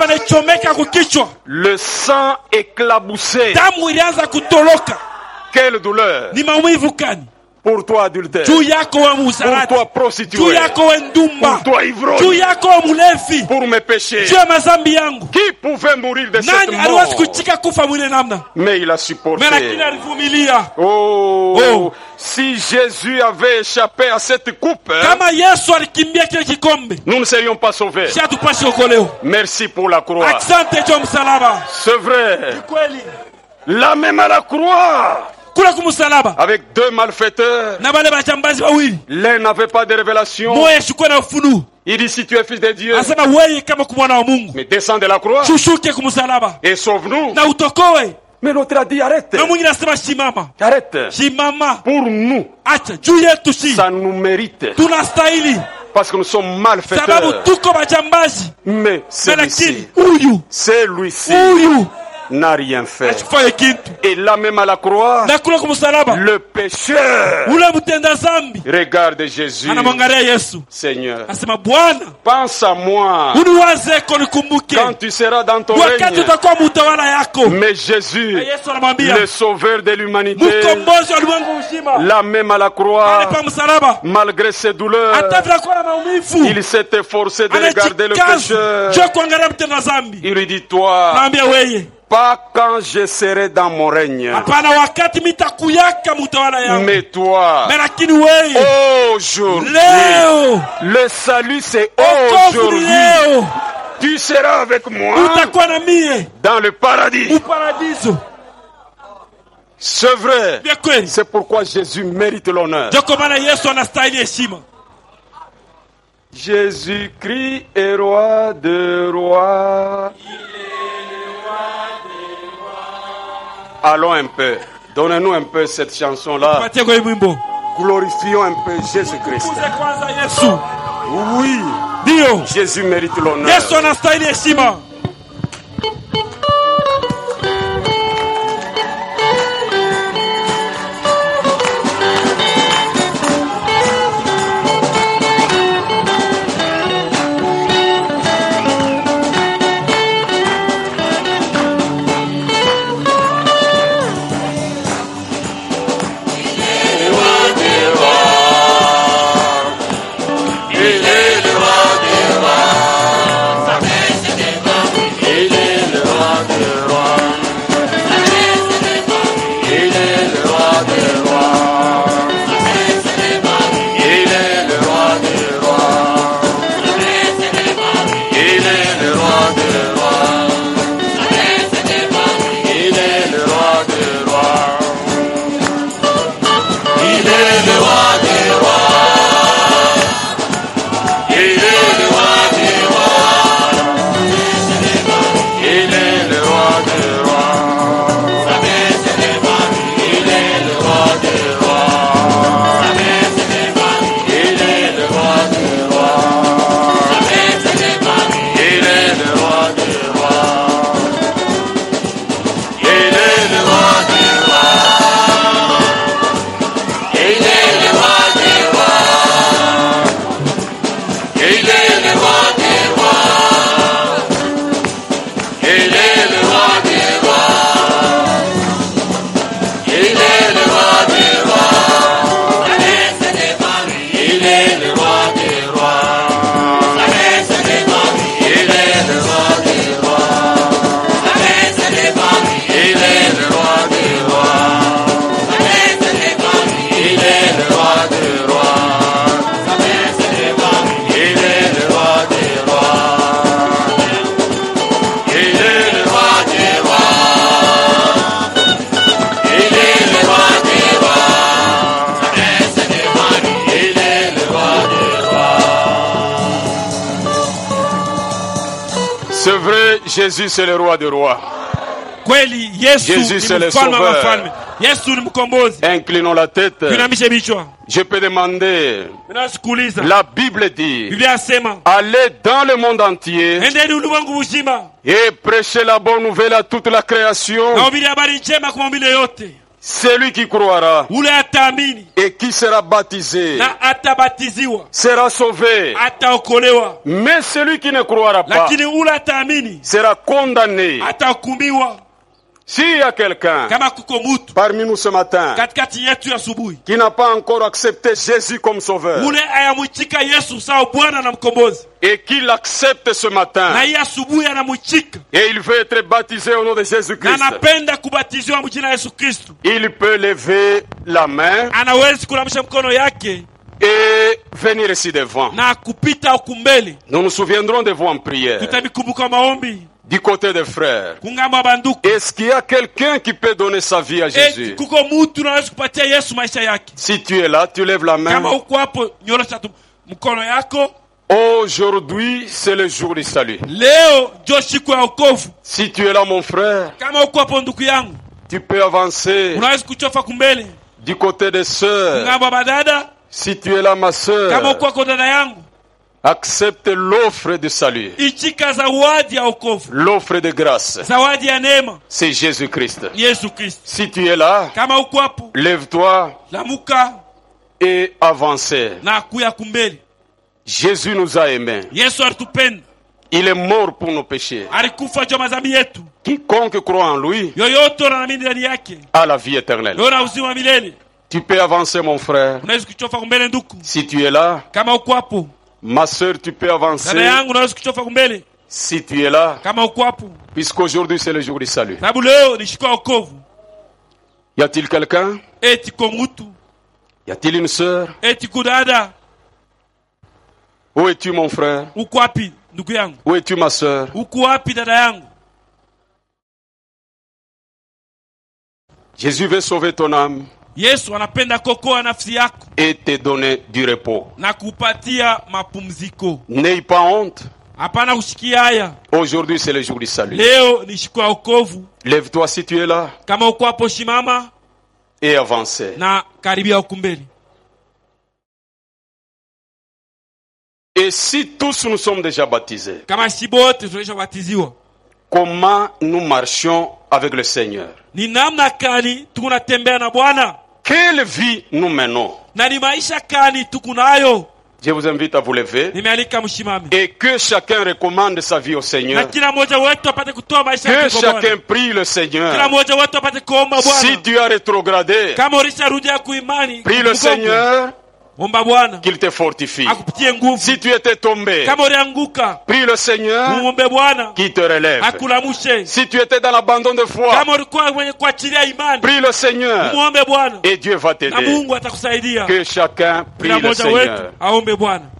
le sang éclaboussait. Quelle douleur! Pour toi adultère. Juu yako wa muzarati. Pour toi prostituée. Juu yako wa ndumba. Pour toi ivrogne. Juu yako wa mulevi. Pour mes péchés. Juu ya mazambi yangu. Qui pouvait mourir de cette Nani mort? aliwezi kuchika kufa mwile namna? Mais il a supporté. Mais lakini alivumilia. Oh, Oh. Si Jésus avait échappé à cette coupe, Kama Yesu alikimbia kile kikombe, nous ne serions pas sauvés. si hatupashe okolewa. Merci pour la croix. Asante juu ya msalaba. C'est vrai. Ni kweli. Là même à la croix, Kula kumsalaba. avec deux malfaiteurs, Na wale majambazi wawili. l'un n'avait pas de révélation. Moya shukua na ufunuo. Il dit, si tu es fils de Dieu, Anasema wewe kama kumwana wa Mungu, mais descends de la croix shushuke kumsalaba et sauve-nous. na utokoe. Mais l'autre a dit, arrête, Na mwingine anasema shimama. arrête. Shimama. Pour nous, Acha juu yetu si. ça nous mérite. Tunastahili. Parce que nous sommes Sababu malfaiteurs. tuko majambazi. Mais celui-ci, Lakini huyu, celui-ci huyu n'a rien fait. achifanye kitu. Et là même à la croix, Na kula kumsalaba. le pécheur Ule mtenda zambi regarde Jésus. anamwangalia Yesu. Seigneur, Anasema Bwana, pense à moi uniwaze ko nikumbuke. quand tu seras dans ton Wakati règne. utakuwa mutawala yako. Mais Jésus, Na Yesu anamwambia, le sauveur de l'humanité, mkombozi wa ulimwengu mzima. là même à la Pale croix, pa msalaba. malgré ses douleurs, Hata bila kuwa na maumivu. il s'est efforcé de regarder le Anajikaza. pécheur. Jua kuangalia mtenda zambi. Il lui dit, toi, Naambia weye. pas quand je serai dans mon règne, Hapana wakati mitakuyaka mutawala yangu. mais toi, Mais lakini weye. aujourd'hui, Leo. le salut c'est Okovu ni aujourd'hui. leo. Tu seras avec moi Utakuwa na mie. dans le paradis. Uparadiso. C'est vrai. Vya kweli. C'est pourquoi Jésus mérite l'honneur. Ndio kwa maana Yesu anastahili heshima. Jésus-Christ est roi de rois. Allons un peu. Donnez-nous un peu cette chanson-là. Patie kwa hii mwimbo. Glorifions un peu Jésus-Christ. Kuze kwanza Yesu. Oui, Ndio. Jésus mérite l'honneur. Yesu anastahili heshima. C'est vrai, Jésus c'est le roi des rois. Kweli Yesu Jésus, ni le mfalme wa sauveur. wafalme. Yesu ni mkombozi. Inclinons la tête. Tuinamishe vichwa. Je peux demander, Ninasikuuliza. la Bible dit, Biblia yasema, allez dans le monde entier endeni ulimwengu mzima et prêchez la bonne nouvelle à toute la création. na hubiri habari njema kwa maumbile yote. Celui qui croira Ule ataamini et qui sera baptisé na atabatiziwa, sera sauvé. ataokolewa. Mais celui qui ne croira pas Lakini ule ataamini sera condamné. atahukumiwa. S'il y a quelqu'un parmi nous ce matin qui n'a pas encore accepté Jésus comme sauveur et qui l'accepte ce matin et il veut être baptisé au nom de Jésus-Christ, il peut lever la main et venir ici devant. Nous nous souviendrons de vous en prière. Du côté des frères, est-ce qu'il y a quelqu'un qui peut donner sa vie à Jésus? Si tu es là, tu lèves la main. Aujourd'hui, c'est le jour du salut. Si tu es là, mon frère, tu peux avancer du côté des sœurs. Si tu es là, ma sœur, accepte l'offre de salut. L'offre de grâce. C'est Jésus-Christ. Si tu es là, lève-toi et avance. Jésus nous a aimés. Il est mort pour nos péchés. Quiconque croit en lui a la vie éternelle. Tu peux avancer, mon frère. Si tu es là, ma sœur, tu peux avancer. Si tu es là, puisqu'aujourd'hui c'est le jour du salut. Y a-t-il quelqu'un? Y a-t-il une sœur? Où es-tu, mon frère? Où es-tu, ma sœur? Jésus veut sauver ton âme Yesu anapenda kokoa nafsi yako et te donner du repos. Na kupatia mapumziko. N'aie pas honte. Hapana kusikia haya. Aujourd'hui c'est le jour du salut. Leo ni siku ya wokovu. Lève-toi si tu es là. Kama uko hapo shimama et avance. Na karibia ukumbeli. Et si tous nous sommes déjà baptisés, kama si bote tulishobatiziwa, comment nous marchons avec le Seigneur? Ni namna kani tunatembea na Bwana? Quelle vie nous menons? Na ni maisha kani tukunayo? Je vous invite à vous lever Nimealika mshimame. Et que chacun recommande sa vie au Seigneur. Na kila mmoja wetu apate kutoa maisha yake kwa Bwana. Que chacun prie le Seigneur. Kila mmoja wetu apate kuomba Bwana. Si tu as rétrogradé, kama ulisharudia kuimani, prie le Seigneur. Omba Bwana qu'il te fortifie. Akupitie nguvu. Si tu étais tombé, kama ulianguka, prie le Seigneur. Muombe Bwana qui te relève. Akulamushe. Si tu étais dans l'abandon de foi, kama ulikuwa mwenye kuachilia imani, prie le Seigneur. Muombe Bwana Et Dieu va t'aider. Na Mungu atakusaidia. Que chacun prie le Seigneur. Aombe Bwana.